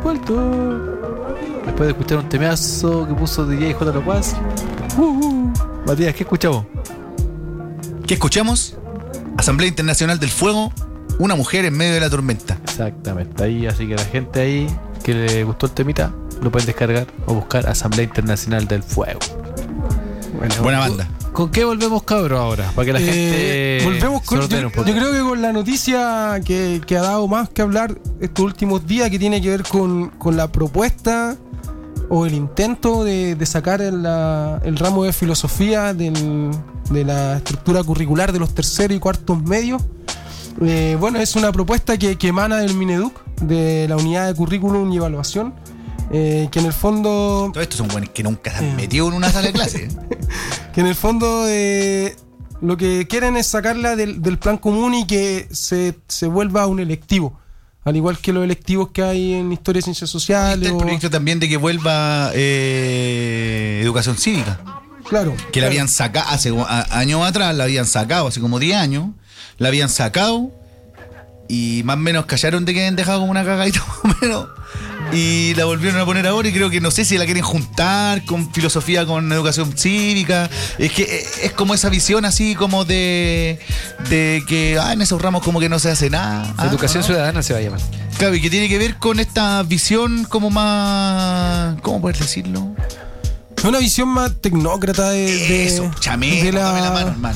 vuelto. Después de escuchar un temazo que puso DJ J. Locuaz. Matías, ¿qué escuchamos? ¿Qué escuchamos? Asamblea Internacional del Fuego, una mujer en medio de la tormenta. Exactamente, ahí, así que la gente ahí que le gustó el temita, lo pueden descargar o buscar Asamblea Internacional del Fuego. Buena banda. ¿Con qué volvemos, cabros, ahora? Para que la gente volvemos con, se ordene un poco. yo creo que con la noticia que ha dado más que hablar estos últimos días, que tiene que ver con la propuesta o el intento de sacar el ramo de filosofía de la estructura curricular de los terceros y cuartos medios. Bueno, es una propuesta que emana del Mineduc, de la unidad de currículum y evaluación, que en el fondo... Todos estos son buenos que nunca se han metido en una sala de clase. Que en el fondo lo que quieren es sacarla del plan común y que se vuelva un electivo. Al igual que los electivos que hay en Historia y Ciencias Sociales. El proyecto también de que vuelva Educación Cívica. Claro. Que la habían sacado hace años atrás, la habían sacado, hace como 10 años. La habían sacado y más o menos callaron de que habían dejado como una cagadita más o menos. Y la volvieron a poner ahora y creo que no sé si la quieren juntar con filosofía, con educación cívica. Es que es como esa visión así como de que en esos ramos como que no se hace nada. Educación ciudadana se va a llamar. Claro, y que tiene que ver con esta visión como más... ¿Cómo poder decirlo? Una visión más tecnócrata Eso, chamé, dame la mano, hermano.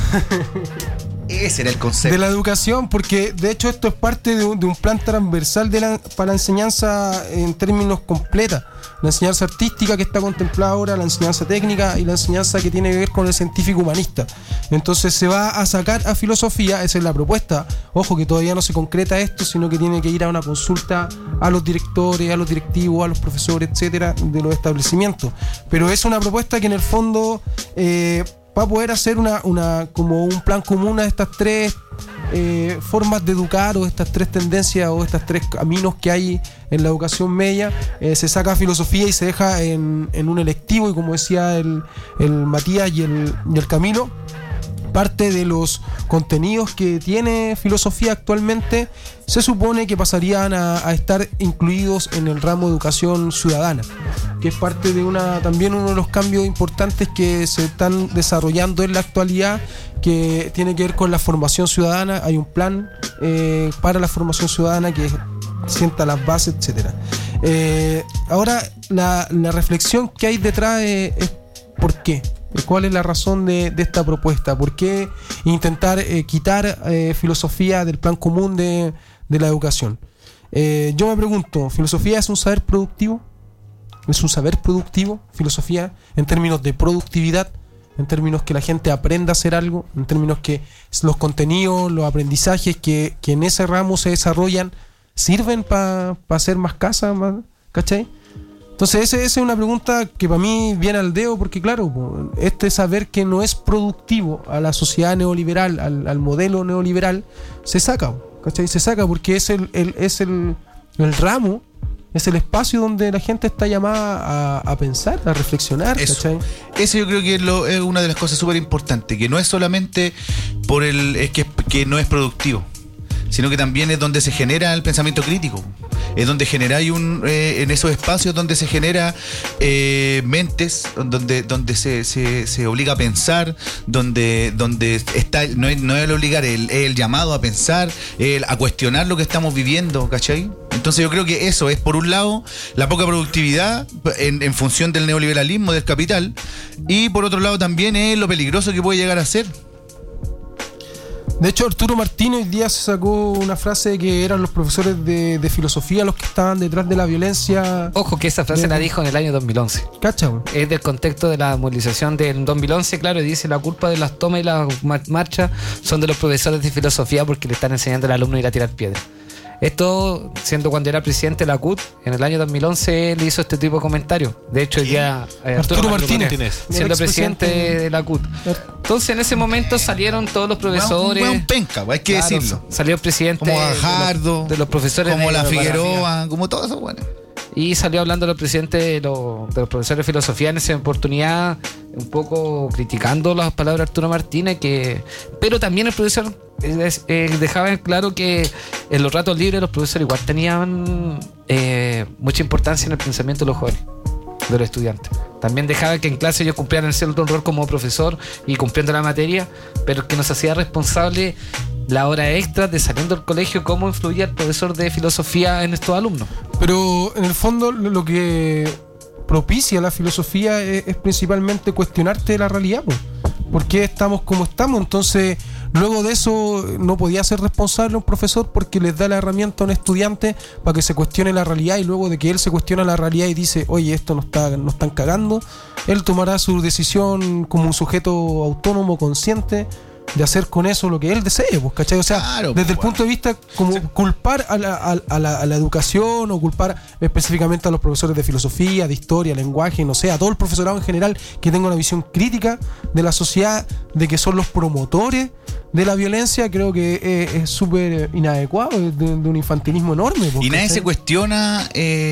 Ese era el concepto. De la educación, porque de hecho esto es parte de un plan transversal para la enseñanza en términos completa. La enseñanza artística que está contemplada ahora, la enseñanza técnica y la enseñanza que tiene que ver con el científico humanista. Entonces se va a sacar a filosofía, esa es la propuesta. Ojo que todavía no se concreta esto, sino que tiene que ir a una consulta a los directores, a los directivos, a los profesores, etcétera, de los establecimientos. Pero es una propuesta que en el fondo... va a poder hacer como un plan común a estas tres formas de educar, o estas tres tendencias o estas tres caminos que hay en la educación media. Se saca filosofía y se deja en un electivo, y como decía el Matías y el Camilo, parte de los contenidos que tiene filosofía actualmente se supone que pasarían a estar incluidos en el ramo de educación ciudadana, que es parte de también uno de los cambios importantes que se están desarrollando en la actualidad, que tiene que ver con la formación ciudadana. Hay un plan para la formación ciudadana que sienta las bases, etcétera. Ahora la reflexión que hay detrás es ¿por qué? ¿Cuál es la razón de esta propuesta? ¿Por qué intentar quitar filosofía del plan común de la educación? Yo me pregunto, ¿filosofía es un saber productivo? ¿Es un saber productivo? ¿Filosofía en términos de productividad? ¿En términos que la gente aprenda a hacer algo? ¿En términos que los contenidos, los aprendizajes que en ese ramo se desarrollan sirven para hacer más casa? ¿Cachai? Entonces esa es una pregunta que para mí viene al dedo, porque claro, este saber que no es productivo a la sociedad neoliberal, al modelo neoliberal, se saca, ¿cachai? Se saca porque es el ramo, es el espacio donde la gente está llamada a pensar, a reflexionar, ¿cachai? Eso yo creo que es una de las cosas súper importantes, que no es solamente que no es productivo, sino que también es donde se genera el pensamiento crítico. Es donde generáis en esos espacios donde se genera mentes, donde se obliga a pensar, donde está, no es el obligar, es el llamado a pensar, a cuestionar lo que estamos viviendo, ¿cachai? Entonces yo creo que eso es, por un lado, la poca productividad en función del neoliberalismo, del capital, y por otro lado también es lo peligroso que puede llegar a ser. De hecho, Arturo Martino hoy día se sacó una frase que eran los profesores de filosofía los que estaban detrás de la violencia. Ojo que esa frase la dijo en el año 2011. ¿Cacha? Es del contexto de la movilización del 2011, claro, y dice: la culpa de las tomas y las marchas son de los profesores de filosofía porque le están enseñando al alumno a ir a tirar piedras. Esto, siendo cuando era presidente de la CUT, en el año 2011 él hizo este tipo de comentarios. De hecho, hoy día Arturo Martínez, siendo presidente de la CUT. Entonces, en ese momento salieron todos los profesores. Un penca, hay que decirlo. Salió el presidente como Gajardo, de los profesores, como la Figueroa, como todos esos buenos. Y salió hablando el presidente de los profesores de filosofía en esa oportunidad, un poco criticando las palabras de Arturo Martínez, pero también el profesor dejaba en claro que en los ratos libres los profesores igual tenían mucha importancia en el pensamiento de los jóvenes, de los estudiantes. También dejaba que en clase ellos cumplieran el cierto rol como profesor y cumpliendo la materia, pero que nos hacía responsable la hora extra de saliendo del colegio, cómo influía el profesor de filosofía en estos alumnos. Pero en el fondo lo que propicia la filosofía es principalmente cuestionarte la realidad, po. ¿Por qué estamos como estamos? Entonces, luego de eso no podía ser responsable un profesor porque les da la herramienta a un estudiante para que se cuestione la realidad, y luego de que él se cuestiona la realidad y dice, oye, esto nos están cagando, él tomará su decisión como un sujeto autónomo, consciente, de hacer con eso lo que él desee, pues, ¿cachai? O sea, claro, desde el punto de vista como culpar a la educación, o culpar específicamente a los profesores de filosofía, de historia, lenguaje, no sé, a todo el profesorado en general que tenga una visión crítica de la sociedad, de que son los promotores de la violencia, creo que es súper inadecuado, de un infantilismo enorme, pues, Y nadie ¿cachai? se cuestiona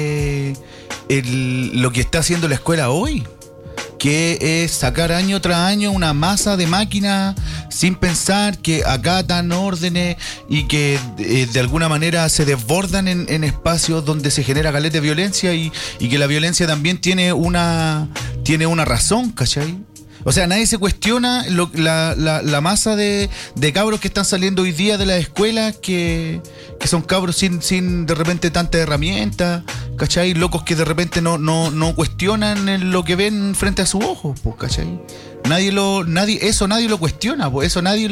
lo que está haciendo la escuela hoy, que es sacar año tras año una masa de máquinas sin pensar, que acatan órdenes y que de alguna manera se desbordan en espacios donde se genera caleta de violencia, y que la violencia también tiene una razón, ¿cachai? O sea, nadie se cuestiona la masa de cabros que están saliendo hoy día de las escuelas, que son cabros sin de repente tantas herramientas, ¿cachai? Locos que de repente no cuestionan lo que ven frente a sus ojos, pues, ¿cachai? Nadie lo cuestiona, pues, eso nadie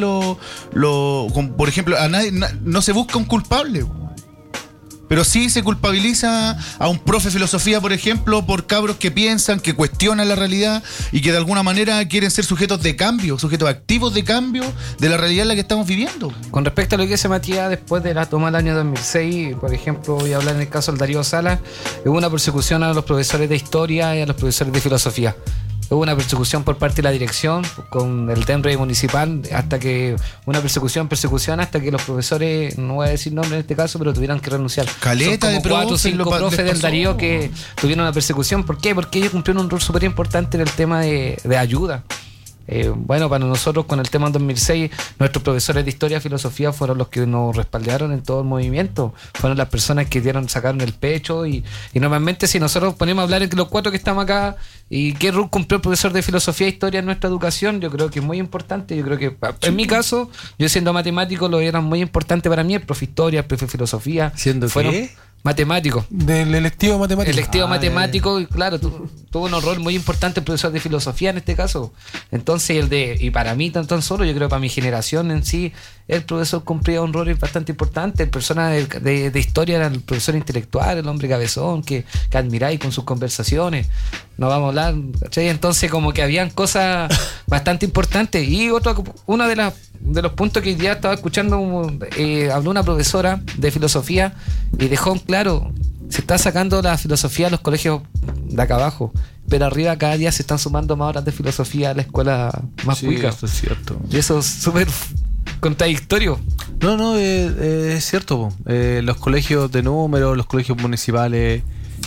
por ejemplo, no se busca un culpable, pues. Pero sí se culpabiliza a un profe de filosofía, por ejemplo, por cabros que piensan, que cuestionan la realidad y que de alguna manera quieren ser sujetos de cambio, sujetos activos de cambio de la realidad en la que estamos viviendo. Con respecto a lo que dice Matías, después de la toma del año 2006, por ejemplo, voy a hablar en el caso del Darío Salas, hubo una persecución a los profesores de historia y a los profesores de filosofía. Hubo una persecución por parte de la dirección con el DEMRE municipal, hasta que una persecución hasta que los profesores, no voy a decir nombre en este caso, pero tuvieron que renunciar. Caleta Son de como 4 o profes, 5 profes del pasó. Darío que tuvieron una persecución. ¿Por qué? Porque ellos cumplieron un rol súper importante en el tema de ayuda. Bueno, para nosotros con el tema en 2006, nuestros profesores de historia y filosofía fueron los que nos respaldaron en todo el movimiento. Fueron las personas que sacaron el pecho, y normalmente si nosotros ponemos a hablar entre los 4 que estamos acá, y qué rol cumplió el profesor de filosofía e historia en nuestra educación, yo creo que es muy importante. Yo creo que en mi caso, yo siendo matemático, lo era muy importante para mí, el profe historia, el profe filosofía. ¿Siendo qué? Matemático. Del electivo matemático. Electivo matemático, y claro, tuvo un rol muy importante el profesor de filosofía en este caso. Entonces, y para mí tan solo, yo creo para mi generación en sí, el profesor cumplía un rol bastante importante. El persona de historia era el profesor intelectual, el hombre cabezón, que admiráis con sus conversaciones. No vamos a hablar, ¿cachai? Entonces, como que habían cosas bastante importantes. Y uno de los puntos que hoy día estaba escuchando, habló una profesora de filosofía y dejó en claro, se está sacando la filosofía a los colegios de acá abajo, pero arriba cada día se están sumando más horas de filosofía a la escuela más cuica. Eso es cierto. Y eso es súper contradictorio. No, es cierto, po. Los colegios de número, los colegios municipales,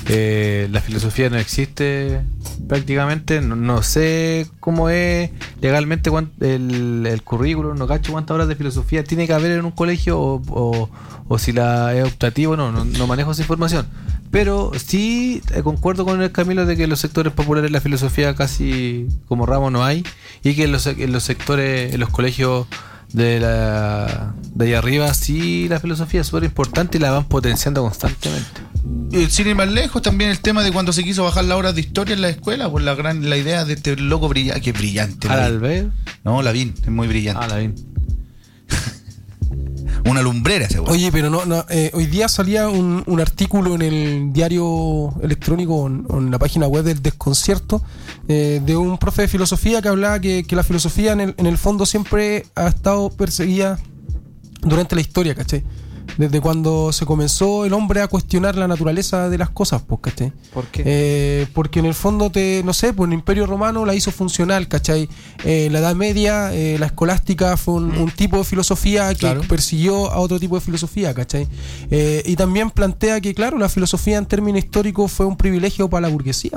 la filosofía no existe prácticamente. No sé cómo es legalmente el currículum, no cacho cuántas horas de filosofía tiene que haber en un colegio, o si la es optativo. No manejo esa información, pero sí concuerdo con el Camilo de que en los sectores populares la filosofía casi como ramo no hay, y que en los sectores, en los colegios de ahí arriba, sí, la filosofía es súper importante y la van potenciando constantemente. Sin ir más lejos, también el tema de cuando se quiso bajar las horas de historia en la escuela, por la idea de este loco brillante, que es brillante. ¿Alvear? No, Lavín, es muy brillante. Lavín. Una lumbrera, seguro. Oye, pero hoy día salía un artículo en el diario electrónico, en la página web del Desconcierto, de un profe de filosofía que hablaba que la filosofía en el fondo siempre ha estado perseguida durante la historia, ¿cachai? Desde cuando se comenzó el hombre a cuestionar la naturaleza de las cosas, pues, ¿cachai? ¿Por qué? Porque en el fondo, no sé, pues el Imperio Romano la hizo funcional, ¿cachai? La Edad Media, la escolástica fue un tipo de filosofía que claro, persiguió a otro tipo de filosofía, ¿cachai? Y también plantea que, claro, la filosofía en términos históricos fue un privilegio para la burguesía.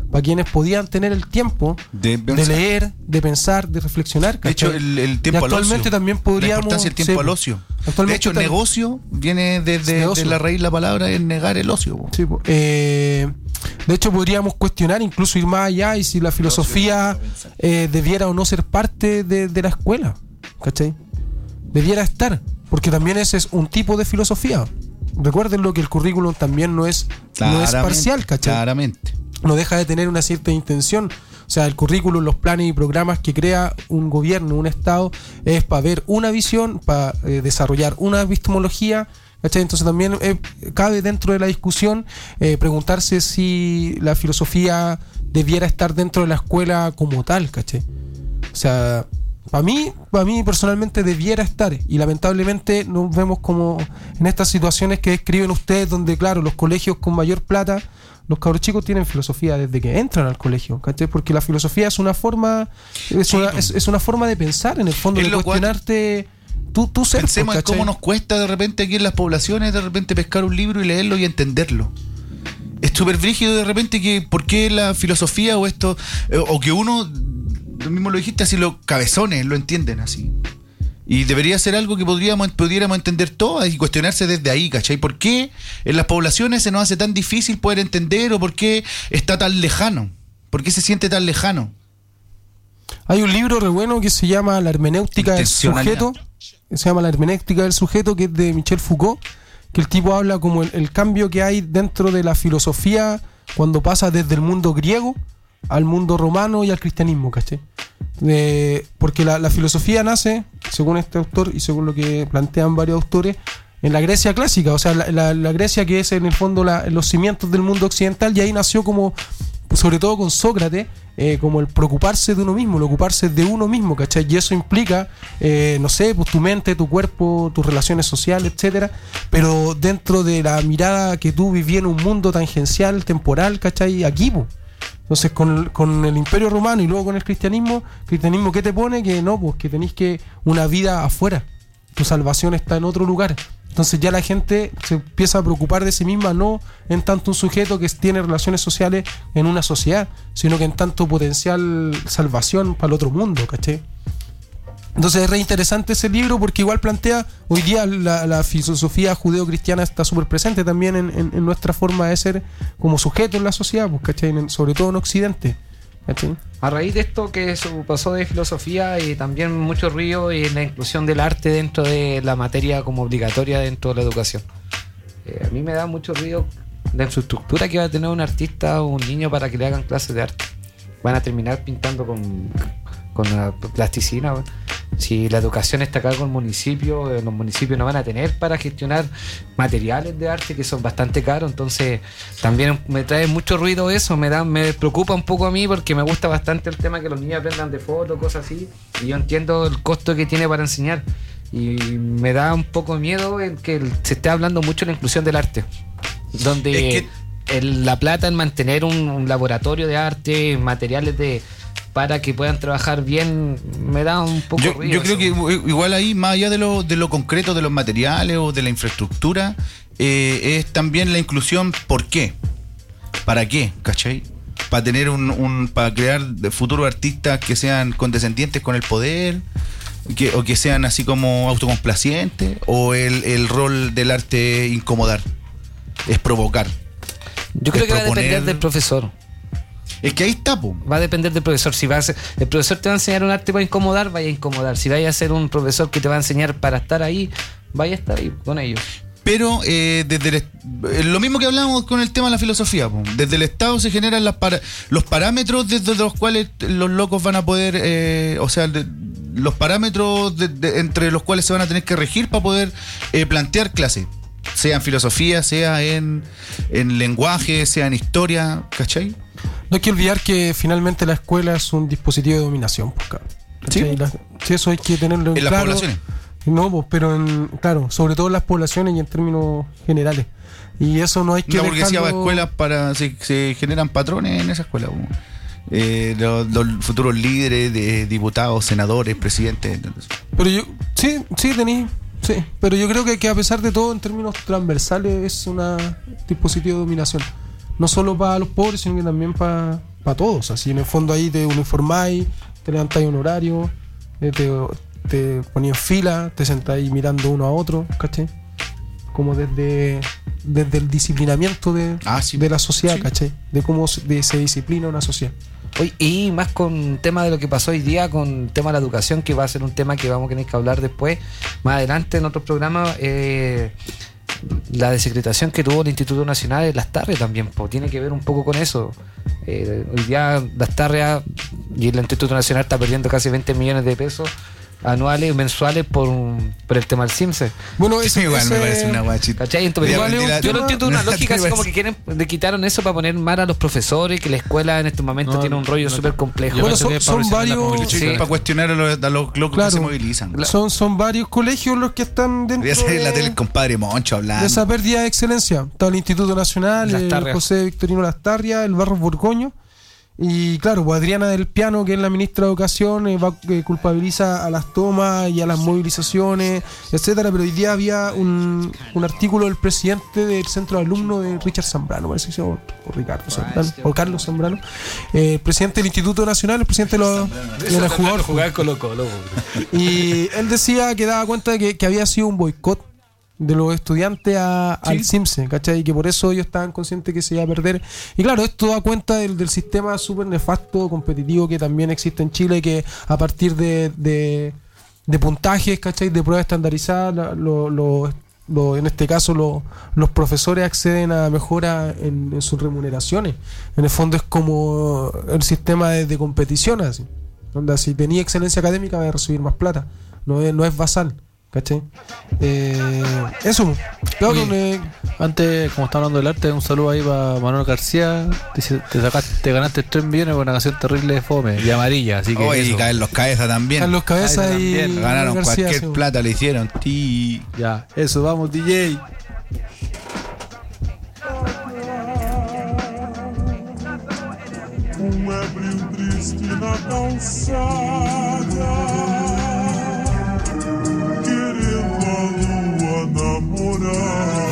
para quienes podían tener el tiempo de leer, de pensar, de reflexionar. De hecho, el tiempo al ocio. Actualmente también podríamos... La importancia del tiempo al ocio. De hecho, negocio viene de la raíz, la palabra es negar el ocio. Sí, de hecho, podríamos cuestionar, incluso ir más allá, y si la filosofía debiera o no ser parte de la escuela, ¿cachai? Debiera estar, porque también ese es un tipo de filosofía. Recuerden que el currículum también no es parcial, ¿cachai? Claramente. No deja de tener una cierta intención. O sea, el currículum, los planes y programas que crea un gobierno, un Estado, es para ver una visión, para desarrollar una epistemología, ¿cachai? Entonces también cabe dentro de la discusión preguntarse si la filosofía debiera estar dentro de la escuela como tal, ¿cachai? O sea, para mí personalmente debiera estar, y lamentablemente nos vemos como en estas situaciones que describen ustedes, donde claro, los colegios con mayor plata, los cabros chicos tienen filosofía desde que entran al colegio, ¿cachai? Porque la filosofía es una forma es una forma de pensar, en el fondo, de cuestionarte tú ser. Pensemos en cómo nos cuesta de repente aquí en las poblaciones de repente pescar un libro y leerlo y entenderlo. Es súper brígido de repente que por qué la filosofía o esto, o que uno, tú mismo lo dijiste, así los cabezones lo entienden así. Y debería ser algo que pudiéramos entender todas y cuestionarse desde ahí, ¿cachai? ¿Por qué en las poblaciones se nos hace tan difícil poder entender, o por qué está tan lejano? ¿Por qué se siente tan lejano? Hay un libro re bueno que se llama La hermenéutica del sujeto, que es de Michel Foucault, que el tipo habla como el cambio que hay dentro de la filosofía cuando pasa desde el mundo griego al mundo romano y al cristianismo, ¿cachai? Porque la filosofía nace, según este autor y según lo que plantean varios autores, en la Grecia clásica, o sea, la Grecia que es en el fondo los cimientos del mundo occidental, y ahí nació como, sobre todo con Sócrates, como el preocuparse de uno mismo, el ocuparse de uno mismo, ¿cachai? Y eso implica, no sé, pues tu mente, tu cuerpo, tus relaciones sociales, etcétera, pero dentro de la mirada que tú vivías en un mundo tangencial, temporal, ¿cachai? Aquí, pues. Entonces con el Imperio Romano y luego con el cristianismo, ¿qué te pone? Que no, pues que tenéis que una vida afuera, tu salvación está en otro lugar. Entonces ya la gente se empieza a preocupar de sí misma, no en tanto un sujeto que tiene relaciones sociales en una sociedad, sino que en tanto potencial salvación para el otro mundo, ¿cachai? Entonces es re interesante ese libro, porque igual plantea, hoy día la filosofía judeo-cristiana está súper presente también en nuestra forma de ser como sujetos en la sociedad, pues, ¿cachai? Sobre todo en Occidente, ¿cachai? A raíz de esto que pasó de filosofía, y también mucho ruido en la inclusión del arte dentro de la materia como obligatoria dentro de la educación. A mí me da mucho ruido la infraestructura que va a tener un artista o un niño para que le hagan clases de arte. Van a terminar pintando con la plasticina. Si la educación está a cargo del municipio, los municipios no van a tener para gestionar materiales de arte que son bastante caros. Entonces también me trae mucho ruido eso, me preocupa un poco a mí, porque me gusta bastante el tema que los niños aprendan de fotos, cosas así, y yo entiendo el costo que tiene para enseñar, y me da un poco de miedo el que se esté hablando mucho de la inclusión del arte, donde la plata en mantener un laboratorio de arte, materiales para que puedan trabajar bien, me da un poco ruido. Yo creo que igual ahí, más allá de lo concreto de los materiales o de la infraestructura, es también la inclusión. ¿Por qué? ¿Para qué? ¿Cachai? Para tener para crear futuros artistas que sean condescendientes con el poder, o que sean así como autocomplacientes, o el rol del arte incomodar, es provocar. Yo creo que va a depender del profesor. Es que ahí está, po. Va a depender del profesor. Si el profesor te va a enseñar un arte para incomodar, vaya a incomodar. Si vaya a ser un profesor que te va a enseñar para estar ahí, vaya a estar ahí con ellos. Pero lo mismo que hablábamos con el tema de la filosofía, po. Desde el Estado se generan los parámetros desde los cuales los locos van a poder, los parámetros entre los cuales se van a tener que regir para poder plantear clases. Sea en filosofía, sea en lenguaje, sea en historia, ¿cachai? No hay que olvidar que finalmente la escuela es un dispositivo de dominación, pues, ¿cachai? Sí, eso hay que tenerlo en claro. ¿En las poblaciones? No, pues, pero claro, sobre todo en las poblaciones y en términos generales. Y eso no hay que dejarlo... La burguesía va a escuelas se generan patrones en esa escuela. Los futuros líderes de diputados, senadores, presidentes. Entonces. Pero yo... Sí, tenéis... Sí, pero yo creo que a pesar de todo, en términos transversales, es un dispositivo de dominación. No solo para los pobres, sino que también para todos. Así en el fondo ahí te uniformáis, te levantáis un horario, te ponías en fila, te sentáis mirando uno a otro, ¿cachai? Como desde el disciplinamiento de la sociedad, sí. ¿cachai? De cómo se disciplina una sociedad. Hoy, y más con tema de lo que pasó hoy día, con tema de la educación, que va a ser un tema que vamos a tener que hablar después, más adelante en otro programa. La desecretación que tuvo el Instituto Nacional de Lastarria también, tiene que ver un poco con eso. Hoy día Lastarria y el Instituto Nacional está perdiendo casi 20 millones de pesos anuales, mensuales por el tema del CIMSE. Bueno, eso igual me parece una guachita. ¿Cachai? Entonces, yo no entiendo una lógica así como que le quitaron eso para poner mal a los profesores, que la escuela en este momento tiene un rollo súper complejo. Bueno, son varios... Sí. Para cuestionar a los locos que se movilizan. Son varios colegios los que están dentro de la tele el compadre Moncho hablando. De esa pérdida de excelencia. Está el Instituto Nacional, el José Victorino Lastarria, el Barros Borgoño. Y claro, pues Adriana del Piano, que es la ministra de Educación, culpabiliza a las tomas y a las movilizaciones, etcétera. Pero hoy día había un artículo del presidente del centro de alumnos de Richard Zambrano, parece que se llama, o Ricardo Zambrano, o Carlos Zambrano, presidente del Instituto Nacional, el presidente de la jugador Colo-Colo. Y él decía que daba cuenta de que había sido un boicot de los estudiantes al CIMSE, ¿cachai? Y que por eso ellos estaban conscientes que se iba a perder. Y claro, esto da cuenta del sistema súper nefasto, competitivo que también existe en Chile, que a partir de puntajes, ¿cachai? De pruebas estandarizadas, en este caso los profesores acceden a mejora en sus remuneraciones. En el fondo es como el sistema de competición, así. Donde si tenía excelencia académica vas a recibir más plata. No es basal. ¿Cachai? Eso. Oye, antes, como está hablando del arte, un saludo ahí para Manuel García. Dice, te ganaste 3 millones con una canción terrible de fome y amarilla. Así que y Carlos Cabeza también. Carlos Cabeza y ganaron García, cualquier plata, le hicieron. Ya, eso, vamos, DJ. Um ébrio triste na calçada, querendo a lua namorar.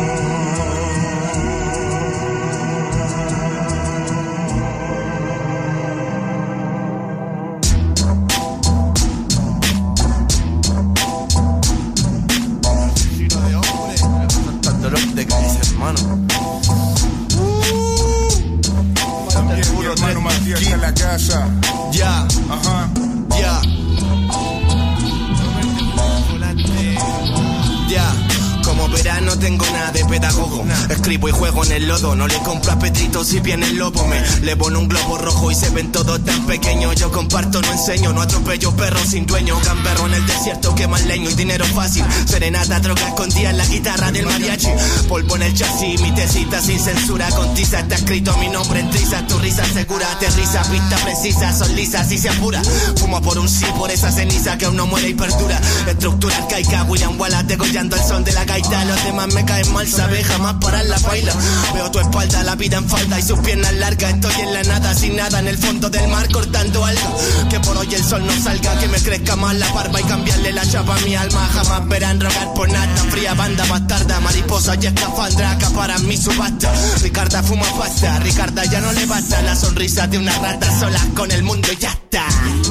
Dolor de cabeza, hermano. También mi hermano Matías está en la casa. Ya, Ajá. ya. Ya. Como verás no tengo nada de pedagogo. Escribo y juego en el lodo. No le compro a Petrito si viene el lobo. Me le pone un globo rojo y se ven todos tan pequeños. Yo comparto, no enseño, no atropello perros sin dueño. Gamberro en el desierto, quema leño y dinero fácil. Serenata, droga escondida en la guitarra del mariachi. Polvo en el chasis, mi tesita sin censura. Con tiza está escrito mi nombre en tiza. Tu risa segura, aterriza, pista precisa. Son lisas y se apura. Fumo por un sí, por esa ceniza que aún no muere y perdura. Estructura arcaica, William Wallace degollando el son de la gaita. Los demás me caen mal, sabes jamás parar la baila. Veo tu espalda, la vida en falda y sus piernas largas. Estoy en la nada, sin nada, en el fondo del mar cortando algo. Que por hoy el sol no salga, que me crezca más la barba y cambiarle la chapa a mi alma. Jamás verán rogar por nada, fría banda bastarda. Mariposa y escafandra acaparan mi subasta. Ricarda fuma pasta, Ricarda ya no le basta la sonrisa de una rata sola con el mundo y ya está.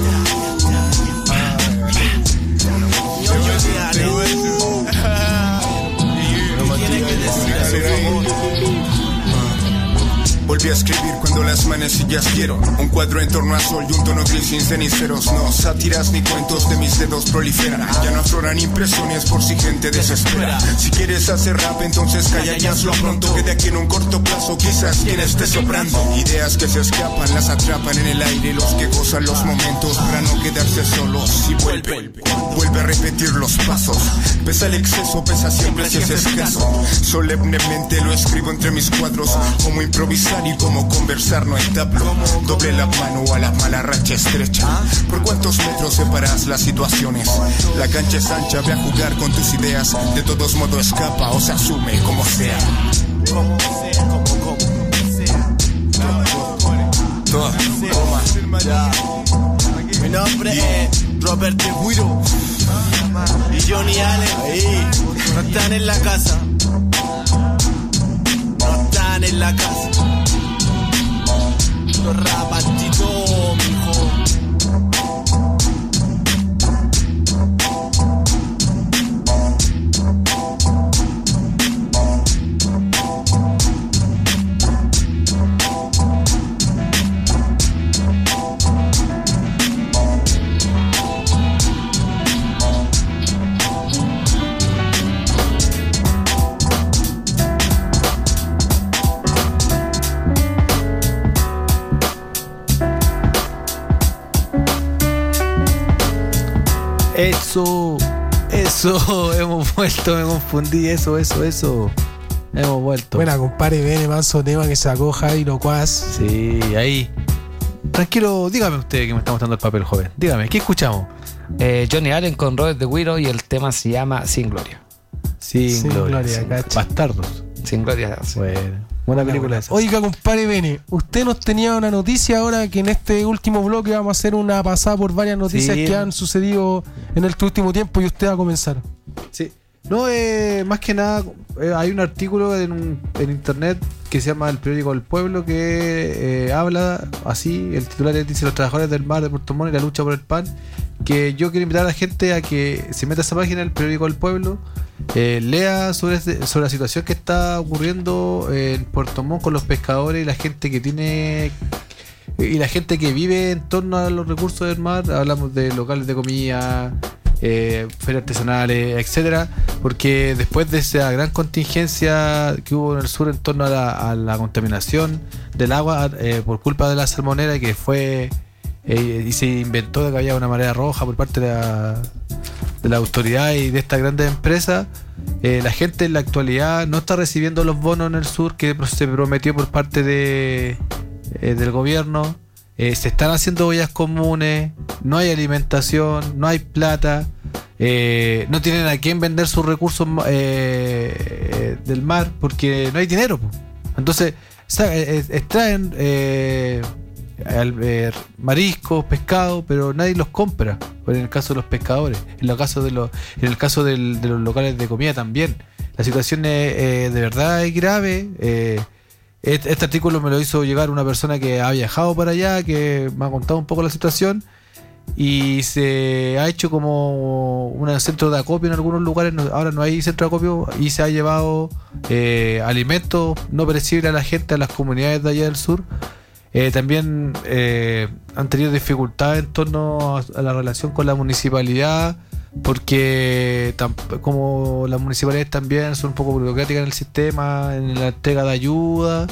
Volví a escribir cuando las manecillas dieron un cuadro en torno al sol y un tono gris sin ceniceros. No sátiras ni cuentos de mis dedos proliferan. Ya no afloran impresiones por si gente desespera. Si quieres hacer rap entonces calla y hazlo pronto, que de aquí en un corto plazo quizás quien esté sobrando. Ideas que se escapan, las atrapan en el aire. Los que gozan los momentos para no quedarse solos. Y vuelve a repetir los pasos. Pesa el exceso, pesa siempre si es escaso. Solemnemente lo escribo entre mis cuadros. Como improvisar y como conversar no entablo. Doble la mano a la mala racha estrecha. ¿Por cuántos metros separas las situaciones? La cancha es ancha, ve a jugar con tus ideas. De todos modos escapa o se asume como sea. Como sea, como sea. Ya. Mi nombre es Robert De Guiro y Johnny Allen. Ahí no están en la casa. No están en la casa. Esto es rap altito, mijo. Eso, hemos vuelto, me confundí, eso. Hemos vuelto. Buena, compadre, Bene, manso tema que sacó Javi Locuaz. Sí, ahí. Tranquilo, dígame usted que me está mostrando el papel, joven. Dígame, ¿qué escuchamos? Johnny Allen con Robert De Niro y el tema se llama Sin Gloria. Sin gloria, cacha. Bastardos. Sin Gloria, sí. Bueno, buena película esa. Oiga, compadre Bene, usted nos tenía una noticia ahora que en este último bloque vamos a hacer una pasada por varias noticias que han sucedido en este último tiempo y usted va a comenzar. Sí. No, más que nada, hay un artículo en internet que se llama El Periódico del Pueblo que habla así, el titular dice: los trabajadores del mar de Puerto Montt y la lucha por el pan. Que yo quiero invitar a la gente a que se meta a esa página, El Periódico del Pueblo, lea sobre la situación que está ocurriendo en Puerto Montt con los pescadores y la gente que tiene y la gente que vive en torno a los recursos del mar. Hablamos de locales de comida, ferias artesanales, etcétera, porque después de esa gran contingencia que hubo en el sur en torno a la contaminación del agua por culpa de la salmonera, que fue y se inventó de que había una marea roja por parte de la autoridad y de estas grandes empresas, la gente en la actualidad no está recibiendo los bonos en el sur que se prometió por parte del gobierno. Se están haciendo ollas comunes, no hay alimentación, no hay plata, no tienen a quién vender sus recursos del mar porque no hay dinero. Entonces extraen mariscos, pescado, pero nadie los compra. En el caso de los pescadores, en el caso de los locales de comida también. La situación de verdad es grave. Este artículo me lo hizo llegar una persona que ha viajado para allá, que me ha contado un poco la situación, y se ha hecho como un centro de acopio en algunos lugares. Ahora no hay centro de acopio y se ha llevado alimentos no perecibles a la gente, a las comunidades de allá del sur. También han tenido dificultades en torno a la relación con la municipalidad, porque como las municipalidades también son un poco burocráticas en el sistema, en la entrega de ayuda.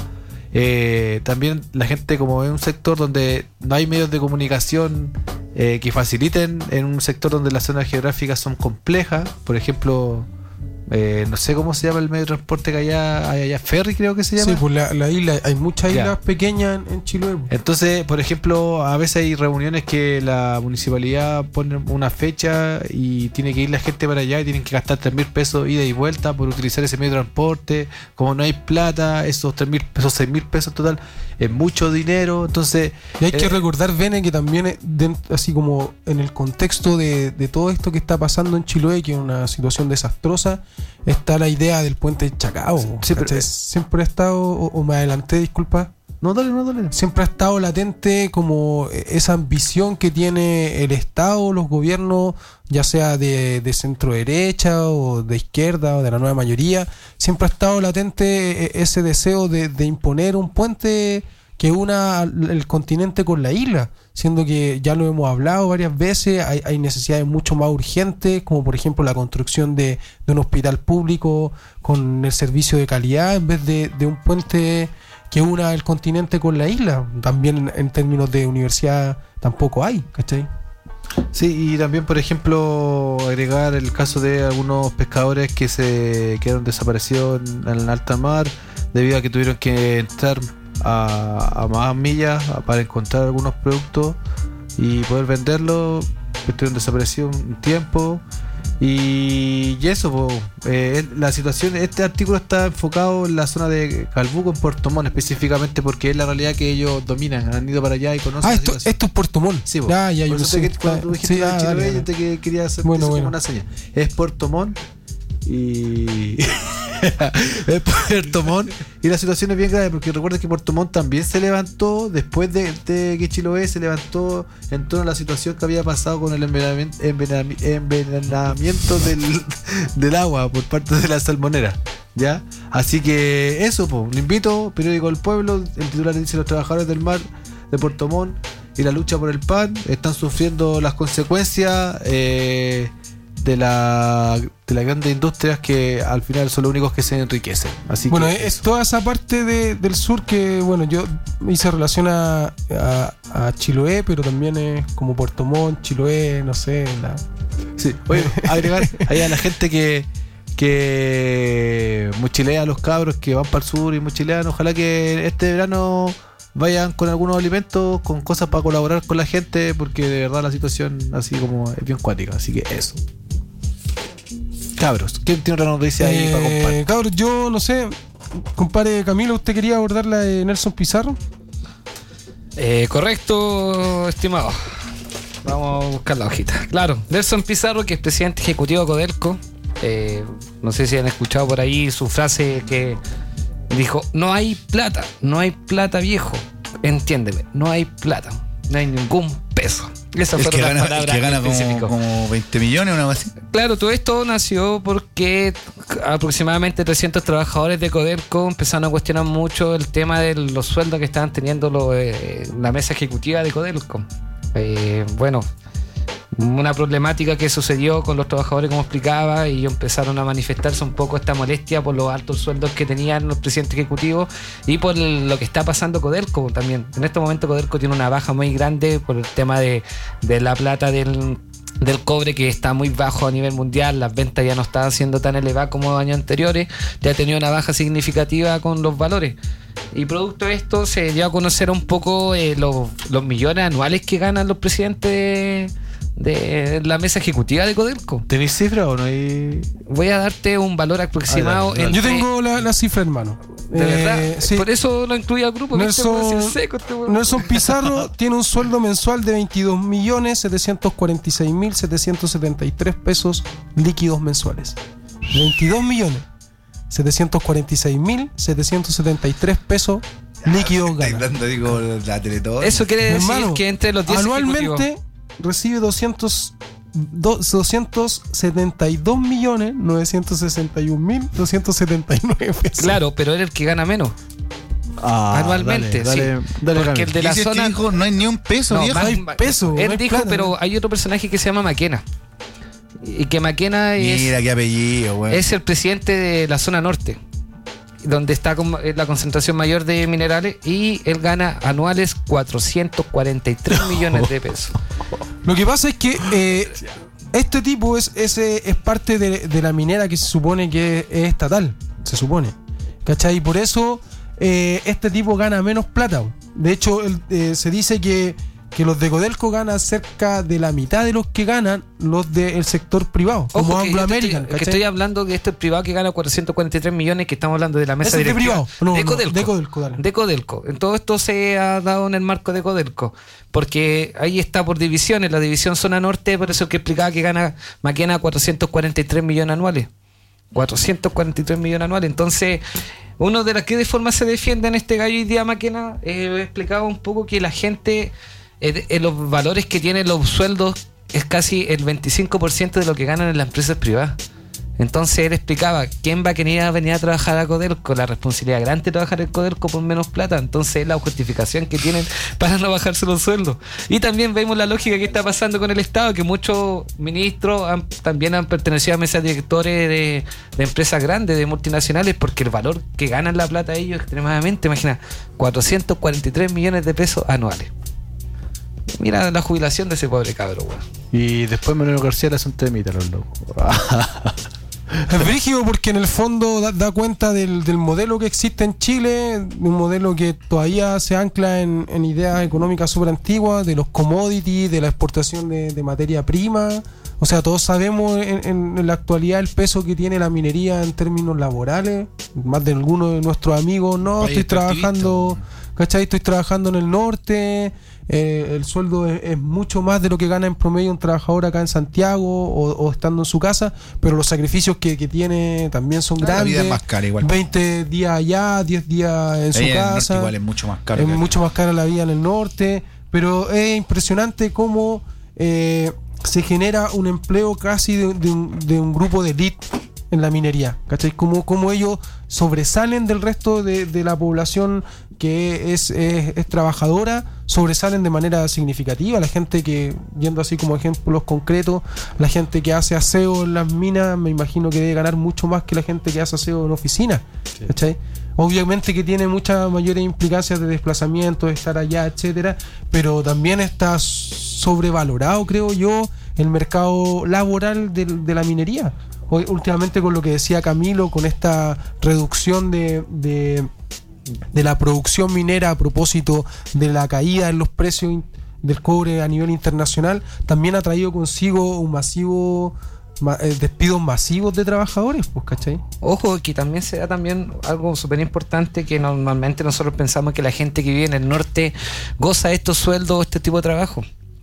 También la gente, como es un sector donde no hay medios de comunicación que faciliten, en un sector donde las zonas geográficas son complejas, por ejemplo, no sé cómo se llama el medio de transporte que hay allá, ferry creo que se llama. Sí, pues la isla, hay muchas islas pequeñas en Chiloé. Entonces, por ejemplo, a veces hay reuniones que la municipalidad pone una fecha y tiene que ir la gente para allá y tienen que gastar 3.000 pesos ida y vuelta por utilizar ese medio de transporte. Como no hay plata, esos 3.000 pesos, 6.000 pesos total, es mucho dinero. Entonces, y hay que recordar, Bene, que también así como en el contexto de todo esto que está pasando en Chiloé, que es una situación desastrosa, está la idea del puente de Chacao. Sí, pero siempre ha estado, o me adelanté, disculpa. No, dale. Siempre ha estado latente como esa ambición que tiene el Estado, los gobiernos, ya sea de centro derecha o de izquierda o de la nueva mayoría. Siempre ha estado latente ese deseo de imponer un puente que una el continente con la isla, siendo que ya lo hemos hablado varias veces, hay necesidades mucho más urgentes, como por ejemplo la construcción de un hospital público con el servicio de calidad, en vez de un puente que una el continente con la isla. También en términos de universidad tampoco hay, ¿cachai? Sí, y también, por ejemplo, agregar el caso de algunos pescadores que se quedaron desaparecidos en el alta mar debido a que tuvieron que entrar a más millas para encontrar algunos productos y poder venderlos, que estuvieron desaparecidos un tiempo. Y eso, la situación, este artículo está enfocado en la zona de Calbuco, en Puerto Montt específicamente, porque es la realidad que ellos dominan, han ido para allá y conocen. Esto es Puerto Montt. Sí, por eso sé, cuando tú dijiste Chiloé, yo te quería hacer como una señal. Es Puerto Montt y en Puerto Montt. Y la situación es bien grave porque recuerda que Puerto Montt también se levantó después de que Chiloé se levantó en torno a la situación que había pasado con el envenenamiento del agua por parte de la salmonera. ¿Ya? Así que eso, pues, lo invito, periódico del pueblo, el titular dice: los trabajadores del mar de Puerto Montt y la lucha por el pan están sufriendo las consecuencias de las grandes industrias que al final son los únicos que se enriquecen. Así bueno, que es toda esa parte del sur que, bueno, yo hice relación a Chiloé, pero también es como Puerto Montt, Chiloé, no sé. Sí, oye, agregar ahí a la gente que mochilea a los cabros que van para el sur y mochilean, ojalá que este verano vayan con algunos alimentos, con cosas para colaborar con la gente, porque de verdad la situación así como es bien cuática. Así que eso. Cabros, ¿quién tiene otra noticia ahí para compartir? Cabros, yo no sé, compadre Camilo, ¿usted quería abordar la de Nelson Pizarro? Correcto, estimado. Vamos a buscar la hojita. Claro, Nelson Pizarro, que es presidente ejecutivo de Codelco. No sé si han escuchado por ahí su frase que dijo: no hay plata viejo, entiéndeme, no hay plata, no hay ningún peso. Esas fueron las palabras que gana como 20 millones o algo así. Claro, todo esto nació porque aproximadamente 300 trabajadores de Codelco empezaron a cuestionar mucho el tema de los sueldos que estaban teniendo la mesa ejecutiva de Codelco. Bueno, una problemática que sucedió con los trabajadores, como explicaba, y ellos empezaron a manifestarse un poco esta molestia por los altos sueldos que tenían los presidentes ejecutivos y por lo que está pasando Codelco también. En este momento Codelco tiene una baja muy grande por el tema de la plata del cobre, que está muy bajo a nivel mundial. Las ventas ya no estaban siendo tan elevadas como años anteriores, ya ha tenido una baja significativa con los valores. Y producto de esto se dio a conocer un poco los millones anuales que ganan los presidentes de la mesa ejecutiva de Codelco. ¿Tenéis cifra o no hay? Voy a darte un valor aproximado. Dale. Yo tengo la cifra, hermano. ¿De verdad? Sí. Por eso lo incluí al grupo. Nelson Pizarro tiene un sueldo mensual de 22.746.773 pesos líquidos mensuales. 22.746.773 pesos líquidos gana. Digo, la Teletón. Eso quiere decir, hermano, que entre los 10 anualmente recibe 272.961.279 pesos. Claro, pero era el que gana menos. Anualmente, dale, sí. Porque el de la zona dijo, no hay ni un peso, no, viejo. No hay peso. Él no hay dijo, plata, pero ¿no? hay otro personaje que se llama Maquena. Y que Maquena Mira qué apellido, güey. es el presidente de la zona norte, donde está la concentración mayor de minerales, y él gana anuales 443 millones de pesos. Lo que pasa es que este tipo es parte de la minera que se supone que es estatal, se supone, ¿cachai? Y por eso este tipo gana menos plata. De hecho, se dice que los de Codelco ganan cerca de la mitad de los que ganan los del sector privado, como Anglo American. Que estoy hablando que este es privado que gana 443 millones, que estamos hablando de la mesa directiva. De Codelco. Dale. De Codelco. En todo esto se ha dado en el marco de Codelco, porque ahí está por divisiones. La división zona norte, por eso que explicaba que gana Maquena 443 millones anuales. 443 millones anuales. Entonces, uno de las que de forma se defiende en este gallo hoy día Maquena, explicaba un poco que la gente, los valores que tienen los sueldos es casi el 25% de lo que ganan en las empresas privadas. Entonces él explicaba: ¿quién va a querer venir a trabajar a Codelco? La responsabilidad grande de trabajar en Codelco por menos plata. Entonces es la justificación que tienen para no bajarse los sueldos. Y también vemos la lógica que está pasando con el Estado, que muchos ministros también han pertenecido a mesas directores de empresas grandes, de multinacionales, porque el valor que ganan la plata ellos es extremadamente, imagina, 443 millones de pesos anuales. Mira la jubilación de ese pobre cabro, weón. Y después Manuel García le hace un temita a los locos. Es brígido porque en el fondo da cuenta del modelo que existe en Chile, un modelo que todavía se ancla en ideas económicas súper antiguas, de los commodities, de la exportación de materia prima. O sea, todos sabemos en la actualidad el peso que tiene la minería en términos laborales. Más de algunos de nuestros amigos, no, estoy trabajando, ¿cachai? Estoy trabajando en el norte, el sueldo es mucho más de lo que gana en promedio un trabajador acá en Santiago o estando en su casa, pero los sacrificios que tiene también son grandes. La vida es más cara igual. 20 días allá, 10 días en su casa. Norte igual es mucho más caro. Es mucho más cara la vida en el norte, pero es impresionante cómo se genera un empleo casi de un grupo de élite en la minería, ¿cachai? Como ellos sobresalen del resto de la población que es trabajadora, sobresalen de manera significativa. La gente que, yendo así como ejemplos concretos, la gente que hace aseo en las minas, me imagino que debe ganar mucho más que la gente que hace aseo en oficina, ¿cachai? Obviamente que tiene muchas mayores implicancias de desplazamiento, de estar allá, etcétera, pero también está sobrevalorado, creo yo, el mercado laboral de la minería. Últimamente, con lo que decía Camilo, con esta reducción de la producción minera a propósito de la caída en los precios del cobre a nivel internacional, también ha traído consigo un masivo despidos masivos de trabajadores, pues, ¿cachai? Ojo, que también se da también algo súper importante, que normalmente nosotros pensamos que la gente que vive en el norte goza de estos sueldos, este tipo de trabajo.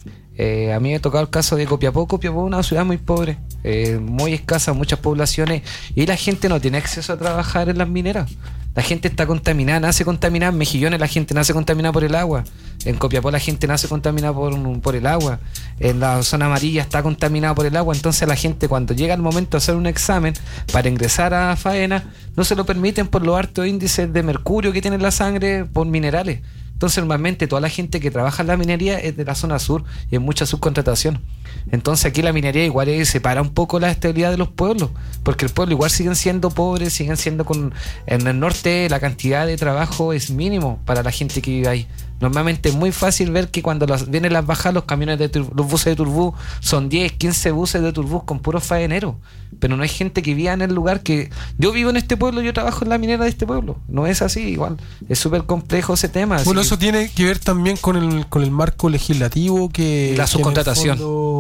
A mí me ha tocado el caso de Copiapó. Copiapó es una ciudad muy pobre, muy escasa, muchas poblaciones, y la gente no tiene acceso a trabajar en las mineras. La gente está contaminada, nace contaminada. En Mejillones la gente nace contaminada por el agua. En Copiapó la gente nace contaminada por el agua. En la zona amarilla está contaminada por el agua. Entonces la gente, cuando llega el momento de hacer un examen para ingresar a faena, no se lo permiten por los altos índices de mercurio que tiene en la sangre por minerales. Entonces normalmente toda la gente que trabaja en la minería es de la zona sur y hay mucha subcontratación. Entonces aquí la minería igual separa un poco la estabilidad de los pueblos, porque el pueblo igual siguen siendo pobres, siguen siendo en el norte la cantidad de trabajo es mínimo para la gente que vive ahí. Normalmente es muy fácil ver que cuando vienen las bajas, los camiones los buses de Turbú son 10, 15 buses de Turbú con puros faeneros, pero no hay gente que viva en el lugar que yo vivo en este pueblo, yo trabajo en la minera de este pueblo. No es así, igual es súper complejo ese tema. Bueno, eso tiene que ver también con el marco legislativo que la subcontratación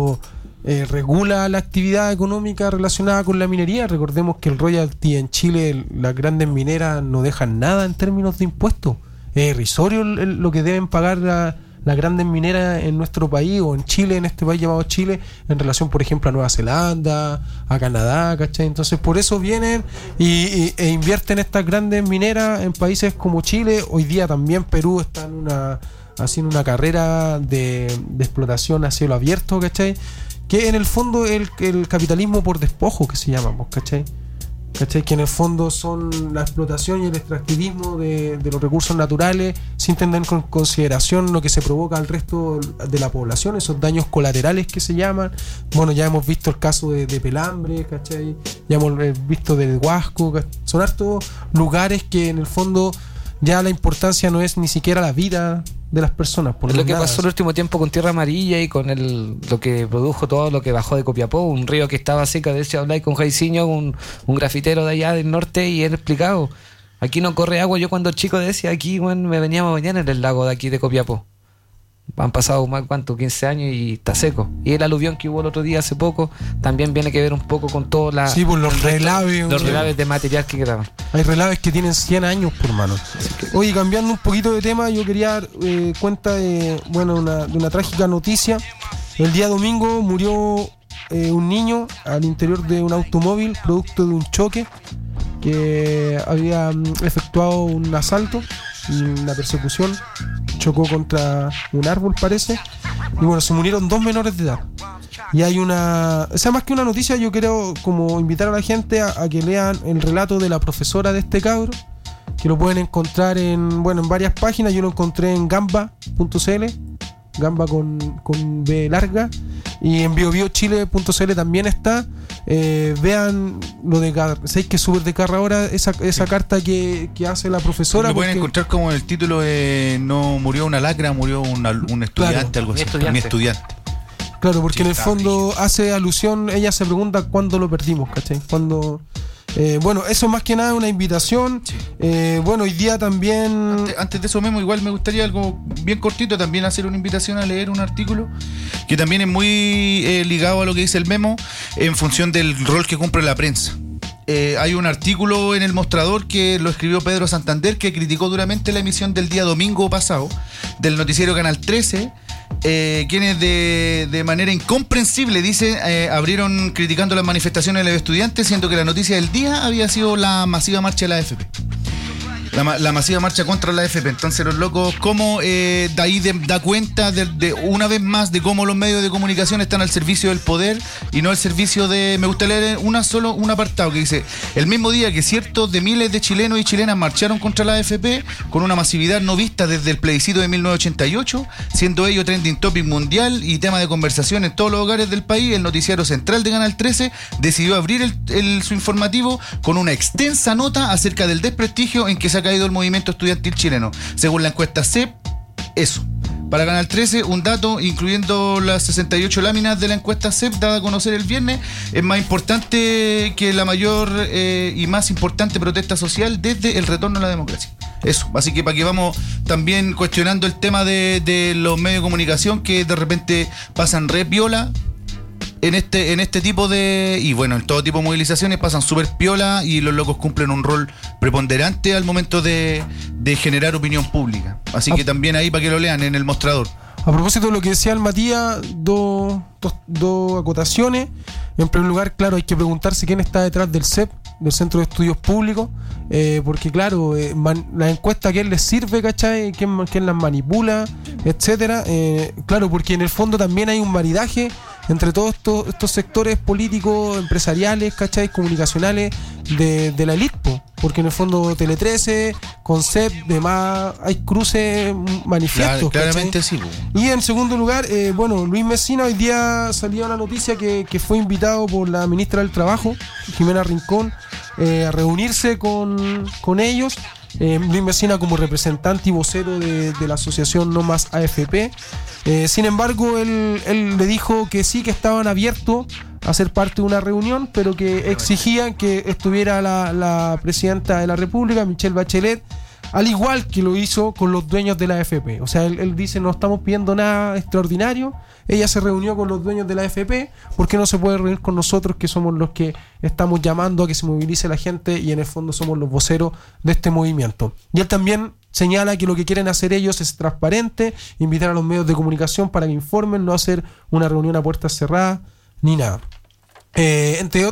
regula la actividad económica relacionada con la minería. Recordemos que el royalty en Chile, las grandes mineras no dejan nada en términos de impuestos. Es irrisorio lo que deben pagar las grandes mineras en nuestro país o en Chile, en este país llamado Chile, en relación, por ejemplo, a Nueva Zelanda, a Canadá, ¿cachai? Entonces, por eso vienen e invierten estas grandes mineras en países como Chile. Hoy día también Perú está haciendo una carrera de explotación a cielo abierto, ¿cachai? Que en el fondo el capitalismo por despojo, que se llama, ¿cachai? Que en el fondo son la explotación y el extractivismo de los recursos naturales sin tener en consideración lo que se provoca al resto de la población, esos daños colaterales que se llaman. Bueno, ya hemos visto el caso de Pelambre, ¿cachai? Ya hemos visto del Huasco, ¿cachai? Son hartos lugares que en el fondo ya la importancia no es ni siquiera la vida de las personas. Es lo que pasó el último tiempo con Tierra Amarilla y con lo que produjo todo lo que bajó de Copiapó, un río que estaba seco. De hecho, habláis con Jaiciño, un grafitero de allá del norte, y él explicado: aquí no corre agua. Yo cuando chico decía, aquí bueno, me veníamos a bañar en el lago de aquí de Copiapó. Han pasado más, ¿cuánto? 15 años y está seco. Y el aluvión que hubo el otro día hace poco también viene que ver un poco con todo sí, por los relaves. Los relaves de material que quedaban. Hay relaves que tienen 100 años, por mano. Oye, cambiando un poquito de tema, yo quería dar cuenta de una trágica noticia. El día domingo murió un niño al interior de un automóvil producto de un choque que había efectuado un asalto y una persecución. Chocó contra un árbol, parece, y bueno, se murieron 2 menores de edad. Y hay más que una noticia, yo quiero como invitar a la gente a que lean el relato de la profesora de este cabro, que lo pueden encontrar en varias páginas. Yo lo encontré en gamba.cl, gamba con B larga, y en biobiochile.cl también está. Vean lo de ¿sabéis que es súper de carra ahora esa carta que hace la profesora? Lo pueden encontrar como el título de no murió una lacra, murió un estudiante, claro, algo así. Mi estudiante. Claro, porque en el fondo hace alusión, ella se pregunta cuándo lo perdimos, ¿cachai? Cuando eso más que nada es una invitación. Sí. Hoy día también... Antes de eso, Memo, igual me gustaría algo bien cortito, también hacer una invitación a leer un artículo que también es muy ligado a lo que dice el Memo, en función del rol que cumple la prensa. hay un artículo en El Mostrador que lo escribió Pedro Santander, que criticó duramente la emisión del día domingo pasado del noticiero Canal 13, quienes de manera incomprensible, dice, abrieron criticando las manifestaciones de los estudiantes, siendo que la noticia del día había sido la masiva marcha de la AFP. La masiva marcha contra la AFP. Entonces los locos, como de ahí da cuenta de una vez más de cómo los medios de comunicación están al servicio del poder y no al servicio de... Me gusta leer un apartado que dice: el mismo día que cientos de miles de chilenos y chilenas marcharon contra la AFP con una masividad no vista desde el plebiscito de 1988, siendo ello trending topic mundial y tema de conversación en todos los hogares del país, el noticiario central de Canal 13 decidió abrir su informativo con una extensa nota acerca del desprestigio en que se ha caído el movimiento estudiantil chileno. Según la encuesta CEP, eso. Para Canal 13, un dato, incluyendo las 68 láminas de la encuesta CEP dada a conocer el viernes, es más importante que la mayor y más importante protesta social desde el retorno a la democracia. Eso, así que para que vamos también cuestionando el tema de los medios de comunicación que de repente pasan re piola en este tipo de... Y bueno, en todo tipo de movilizaciones pasan súper piola y los locos cumplen un rol preponderante al momento de generar opinión pública. Así que también ahí para que lo lean en El Mostrador. A propósito de lo que decía el Matías, dos acotaciones. En primer lugar, claro, hay que preguntarse quién está detrás del CEP, del Centro de Estudios Públicos, porque claro, la encuesta, ¿quién les sirve, cachai? ¿Quién las manipula, etcétera? Claro, porque en el fondo también hay un maridaje entre todos estos sectores políticos, empresariales, ¿cachai? Comunicacionales de la élite, porque en el fondo Tele 13, con CEP, demás, hay cruces manifiestos. Claramente sí. Y en segundo lugar, Luis Mesina hoy día salió la noticia que fue invitado por la ministra del Trabajo, Jimena Rincón, a reunirse con ellos. Luis Mesina como representante y vocero de la asociación No Más AFP. Sin embargo, él le dijo que sí, que estaban abiertos a ser parte de una reunión, pero que exigían que estuviera la presidenta de la República, Michelle Bachelet, al igual que lo hizo con los dueños de la AFP. O sea, él dice: no estamos pidiendo nada extraordinario. Ella se reunió con los dueños de la AFP, ¿por qué no se puede reunir con nosotros, que somos los que estamos llamando a que se movilice la gente y en el fondo somos los voceros de este movimiento? Y él también señala que lo que quieren hacer ellos es transparente, invitar a los medios de comunicación para que informen, no hacer una reunión a puertas cerradas ni nada. Entre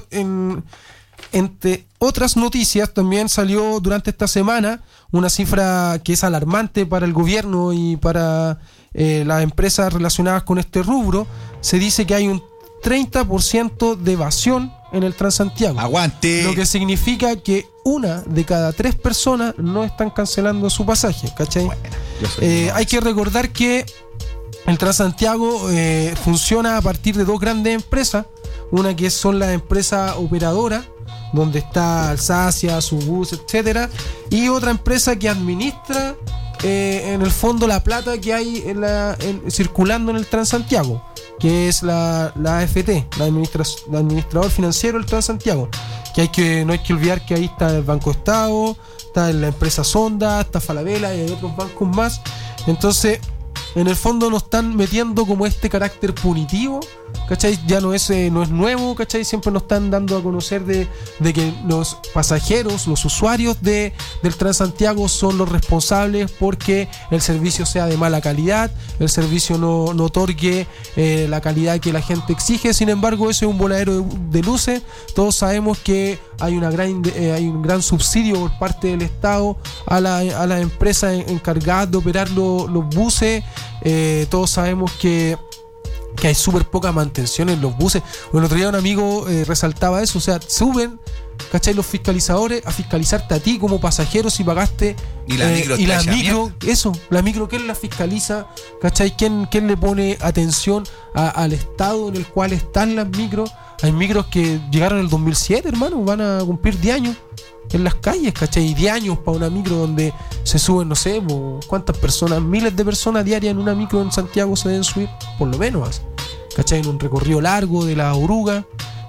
otras noticias, también salió durante esta semana una cifra que es alarmante para el gobierno y para las empresas relacionadas con este rubro. Se dice que hay un 30% de evasión en el Transantiago. ¡Aguante! Lo que significa que 1 de cada 3 personas no están cancelando su pasaje, ¿cachai? Hay que recordar que el Transantiago funciona a partir de 2 grandes empresas. Una que son las empresas operadoras, donde está Alsacia, Subus, etcétera, y otra empresa que administra en el fondo la plata que hay circulando en el Transantiago, que es la AFT, la administrador financiero del Transantiago, que no hay que olvidar que ahí está el Banco Estado, está la empresa Sonda, está Falabella y hay otros bancos más. Entonces, en el fondo nos están metiendo como este carácter punitivo, ¿cachai? Ya no es nuevo, ¿cachai? Siempre nos están dando a conocer de que los pasajeros, los usuarios del Transantiago son los responsables porque el servicio sea de mala calidad, el servicio no otorgue la calidad que la gente exige. Sin embargo, eso es un voladero de luces. Todos sabemos que hay un gran subsidio por parte del Estado a las empresas encargadas de operar los buses. Todos sabemos que hay súper poca mantención en los buses. El otro día un amigo resaltaba eso, o sea, suben, ¿cachai? Los fiscalizadores a fiscalizarte a ti como pasajero si pagaste. Y la micro, la micro, ¿quién la fiscaliza? ¿Cachai? ¿Quién le pone atención al estado en el cual están las micros? Hay micros que llegaron en el 2007, hermano, van a cumplir 10 años en las calles, ¿cachai? Y 10 años para una micro donde se suben, no sé, cuántas personas, miles de personas diarias en una micro en Santiago se deben subir, por lo menos, ¿cachai? En un recorrido largo de la Oruga.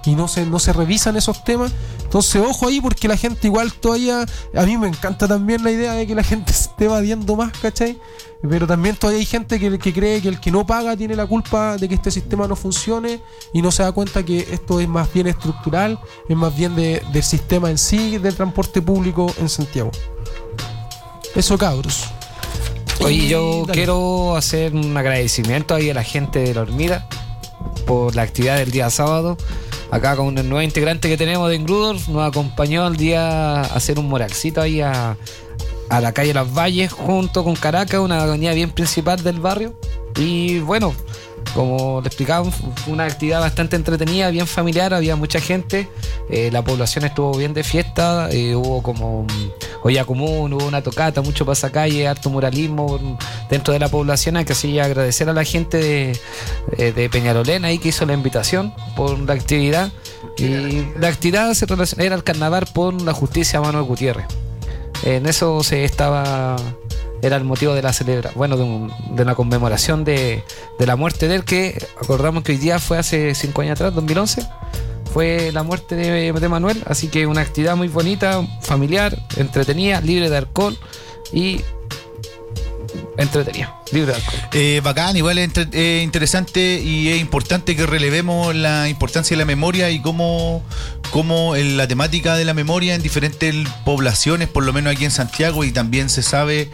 que no se revisan esos temas. Entonces ojo ahí, porque la gente igual todavía, a mí me encanta también la idea de que la gente se esté evadiendo más, ¿cachai? Pero también todavía hay gente que cree que el que no paga tiene la culpa de que este sistema no funcione y no se da cuenta que esto es más bien estructural, es más bien del sistema en sí, del transporte público en Santiago. Eso, cabros. Oye, yo Dale. quiero hacer un agradecimiento ahí a la gente de La Hormiga por la actividad del día sábado. Acá con un nuevo integrante que tenemos de Engruder, nos acompañó el día a hacer un moralcito ahí a la calle Las Valles junto con Caracas, una avenida bien principal del barrio. Y bueno, como le explicaba, fue una actividad bastante entretenida, bien familiar, había mucha gente, la población estuvo bien de fiesta, hubo como olla común, hubo una tocata, mucho pasacalle, harto muralismo dentro de la población, que así agradecer a la gente de Peñalolén ahí que hizo la invitación por la actividad. Y la actividad se relaciona, era el carnaval por la justicia a Manuel Gutiérrez. En eso era el motivo de la de una conmemoración de la muerte de él, que acordamos que hoy día fue hace 5 años atrás, 2011, fue la muerte de Manuel, así que una actividad muy bonita, familiar, entretenida, libre de alcohol y entretenida, libre de alcohol. Bacán, igual es interesante y es importante que relevemos la importancia de la memoria y cómo la temática de la memoria en diferentes poblaciones, por lo menos aquí en Santiago, y también se sabe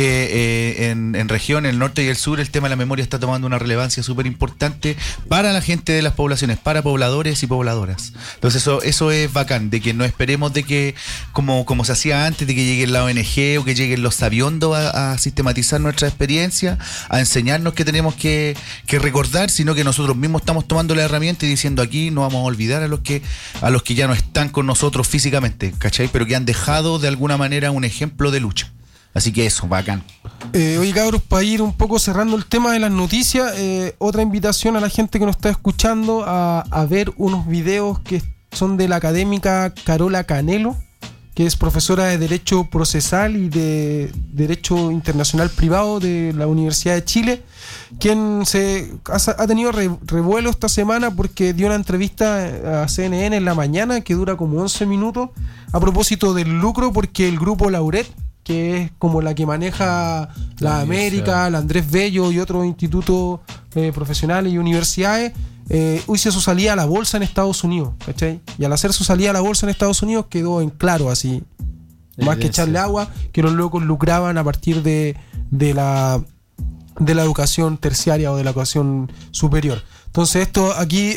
que en región, el norte y el sur, el tema de la memoria está tomando una relevancia súper importante para la gente de las poblaciones, para pobladores y pobladoras. Entonces eso es bacán, de que no esperemos de que, como se hacía antes, de que lleguen la ONG o que lleguen los sabiondos a sistematizar nuestra experiencia, a enseñarnos que tenemos que recordar, sino que nosotros mismos estamos tomando la herramienta y diciendo aquí no vamos a olvidar a los que ya no están con nosotros físicamente, ¿cachai? Pero que han dejado de alguna manera un ejemplo de lucha. Así que eso, bacán. Oye, cabros, para ir un poco cerrando el tema de las noticias, otra invitación a la gente que nos está escuchando a ver unos videos que son de la académica Carola Canelo, que es profesora de Derecho Procesal y de Derecho Internacional Privado de la Universidad de Chile, quien ha tenido revuelo esta semana porque dio una entrevista a CNN en la mañana que dura como 11 minutos a propósito del lucro, porque el grupo Lauret, que es como la que maneja la América, la Andrés Bello y otros institutos profesionales y universidades, hizo su salida a la bolsa en Estados Unidos, ¿cachai? Y al hacer su salida a la bolsa en Estados Unidos quedó en claro, así, más que echarle agua, que los locos lucraban a partir de la educación terciaria o de la educación superior. Entonces esto aquí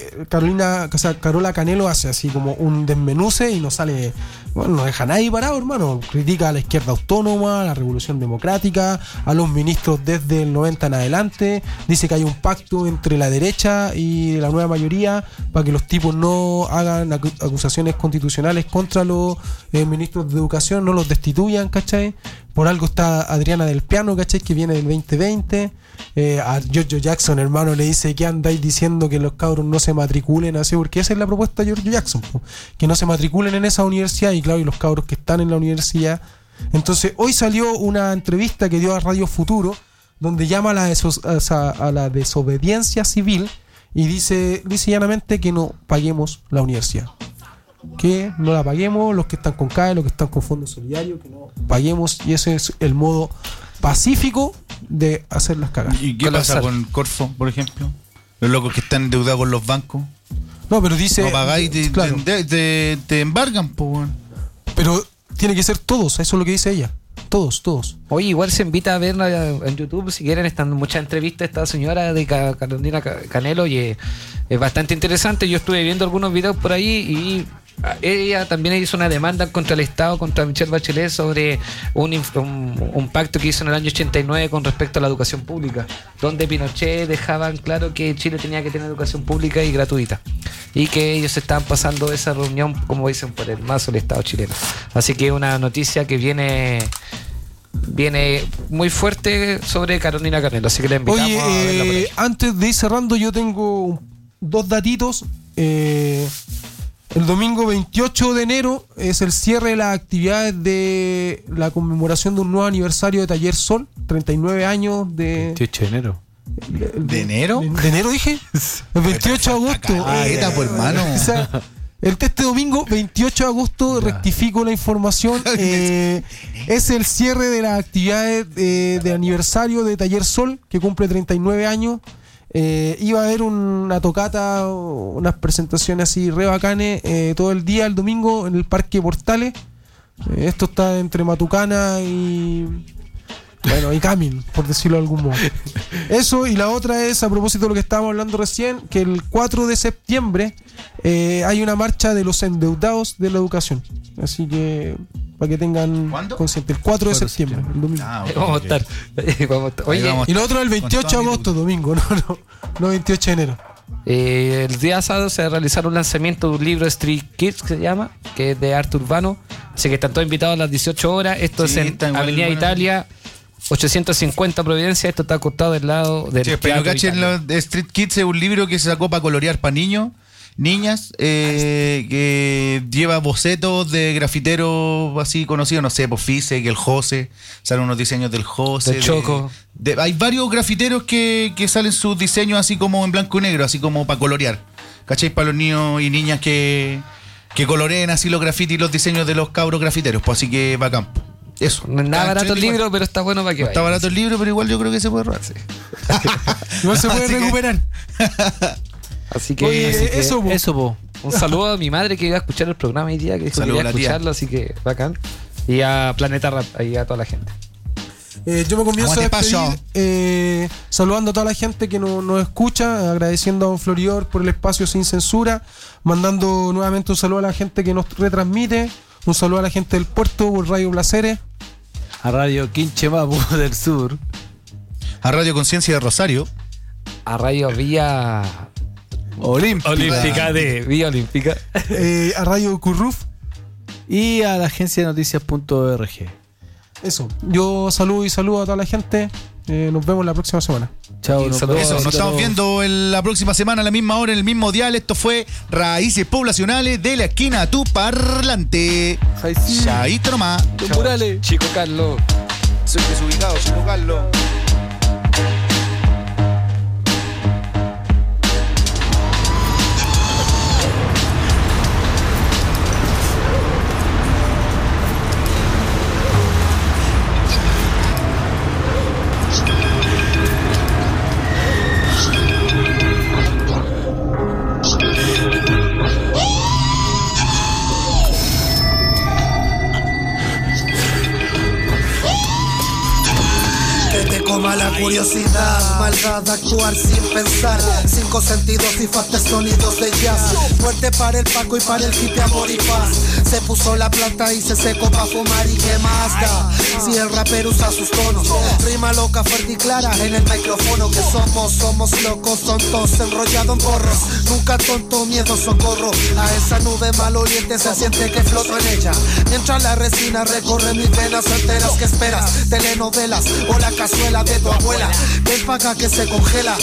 Carola Canelo hace así como un desmenuce y no sale, bueno, no deja a nadie parado, hermano. Critica a la izquierda autónoma, a la revolución democrática, a los ministros desde el 90 en adelante. Dice que hay un pacto entre la derecha y la nueva mayoría para que los tipos no hagan acusaciones constitucionales contra los ministros de educación, no los destituyan, ¿cachai? Por algo está Adriana del Piano, ¿cachai? Que viene del 2020. A Giorgio Jackson, hermano, le dice que andáis diciendo que los cabros no se matriculen así, porque esa es la propuesta de Giorgio Jackson, que no se matriculen en esa universidad, y claro, y los cabros que están en la universidad. Entonces hoy salió una entrevista que dio a Radio Futuro donde llama a la desobediencia civil y dice llanamente que no paguemos la universidad, que no la paguemos, los que están con CAE, los que están con Fondo Solidario, que no paguemos, y ese es el modo pacífico de hacer las cagadas. ¿Y qué pasa con Corfo, por ejemplo? Los locos que están endeudados con los bancos. No, pero dice... No pagáis, te embargan, pues, bueno. Pero tiene que ser todos, eso es lo que dice ella. Todos. Oye, igual se invita a verla en YouTube, si quieren, están muchas entrevistas. Esta señora de Carolina Canelo, y es bastante interesante. Yo estuve viendo algunos videos por ahí y ella también hizo una demanda contra el Estado, contra Michelle Bachelet, sobre un pacto que hizo en el año 89 con respecto a la educación pública, donde Pinochet dejaban claro que Chile tenía que tener educación pública y gratuita, y que ellos estaban pasando esa reunión, como dicen, por el mazo del Estado chileno. Así que una noticia que viene muy fuerte sobre Carolina Canelo, así que le invitamos a verla por ahí. Antes de ir cerrando, yo tengo 2 datitos. El domingo 28 de enero es el cierre de las actividades de la conmemoración de un nuevo aniversario de Taller Sol, 39 años de... 28 de enero. ¿De enero? ¿De enero dije? El 28 de agosto. Pues, hermano. O sea, este domingo, 28 de agosto, rectifico la información, es el cierre de las actividades de aniversario de Taller Sol, que cumple 39 años. Iba a haber una tocata, unas presentaciones así re bacanes todo el día, el domingo, en el Parque Portales. Esto está entre Matucana y Camin, por decirlo de algún modo. Eso, y la otra es, a propósito de lo que estábamos hablando recién, que el 4 de septiembre hay una marcha de los endeudados de la educación. Así que, para que tengan consciente, el 4 de septiembre, el domingo. Vamos a estar. Oye, y lo otro el 28 de agosto, domingo, no 28 de enero. El día sábado se realizaron un lanzamiento de un libro, Street Kids, que se llama, que es de arte urbano. Así que están todos invitados a las 18 horas. Esto es en Avenida Italia, 850 Providencia. Esto está acostado del lado del pero no cachen, Street Kids es un libro que se sacó para colorear para niños, niñas, que lleva bocetos de grafiteros así conocidos, no sé, por Fisek, el Jose, salen unos diseños del Jose, del Choco. Hay varios grafiteros que salen sus diseños así como en blanco y negro, así como para colorear, ¿cachai? Para los niños y niñas que coloreen así los grafitis y los diseños de los cabros grafiteros, pues así que bacán. Eso. No es nada barato el libro, pero está bueno para que vaya. Está barato el libro, pero igual yo creo que se puede robar. Sí. Igual se puede recuperar. Así que, oye, eso po. Un saludo a mi madre que iba a escuchar el programa hoy día, que dijo que iba a escucharlo, así que bacán. Y a Planeta Rap, ahí a toda la gente. Yo me comienzo a despedir saludando a toda la gente que nos escucha, agradeciendo a Don Floridor por el espacio sin censura, mandando nuevamente un saludo a la gente que nos retransmite, un saludo a la gente del puerto por Radio Placeres, a Radio Quinchemapu del Sur, a Radio Conciencia de Rosario, a Radio Vía Olímpica de Vía Olímpica, a Radio Curruf y a la agencia de noticias.org. Eso, yo saludo a toda la gente. Nos vemos la próxima semana. Chao, nos estamos viendo la próxima semana a la misma hora, en el mismo dial. Esto fue Raíces Poblacionales de la esquina a tu parlante. Chaito nomás. Murales. Chico Carlos. Soy desubicado, Chico Carlos. La curiosidad, maldad de actuar sin pensar, 5 sentidos y fastes sonidos de jazz. Muerte para el Paco y para el hippie, amor y paz. Se puso la planta y se secó pa' fumar y qué más da. Si el rapero usa sus tonos, rima loca, fuerte y clara en el micrófono. Que somos locos, tontos, enrollados en porros. Nunca tonto, miedo, socorro. A esa nube maloliente se siente que floto en ella. Mientras la resina recorre mis venas enteras. ¿Qué esperas? Telenovelas o la cazuela de tu abuela. Ven pa' acá que se congela.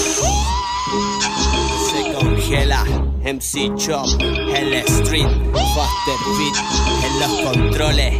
Se congela. MC Chop, el Street, Faster Beat, en los controles.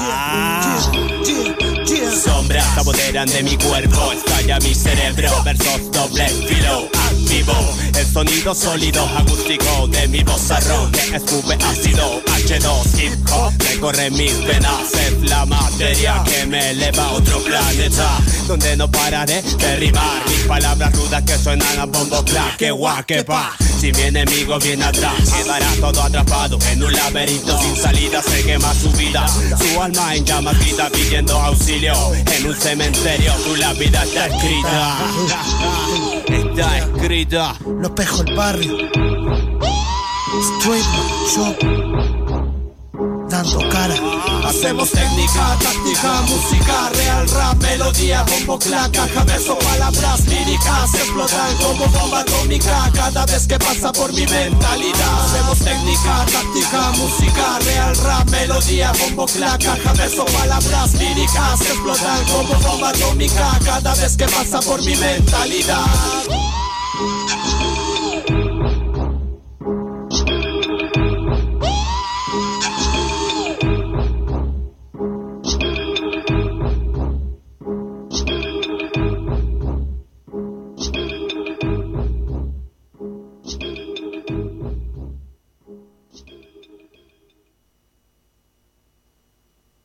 Sombras se apoderan de mi cuerpo, estalla mi cerebro, versos doble filo, activo. El sonido sólido, acústico de mi voz arroz, que escupe ácido, H2 hip hop, recorre mis venas, es la materia que me eleva a otro planeta, donde no pararé de rimar, mis palabras rudas que suenan a bombo clap, que guá, que pa. Si mi enemigo viene atrás, quedará todo atrapado en un laberinto sin salida. Se quema su vida, su alma en llamas grita pidiendo auxilio. En un cementerio tu la vida está escrita. Está escrita. Los pejos del barrio, Street Shop, dando cara. Hacemos técnica, táctica, música, real rap, melodía, bombo, clac, caja, verso, palabras líricas, explotan como bomba atómica cada vez que pasa por mi mentalidad. Hacemos técnica, táctica, música, real rap, melodía, bombo, clac, caja, verso, palabras líricas, explotan como bomba atómica cada vez que pasa por mi mentalidad.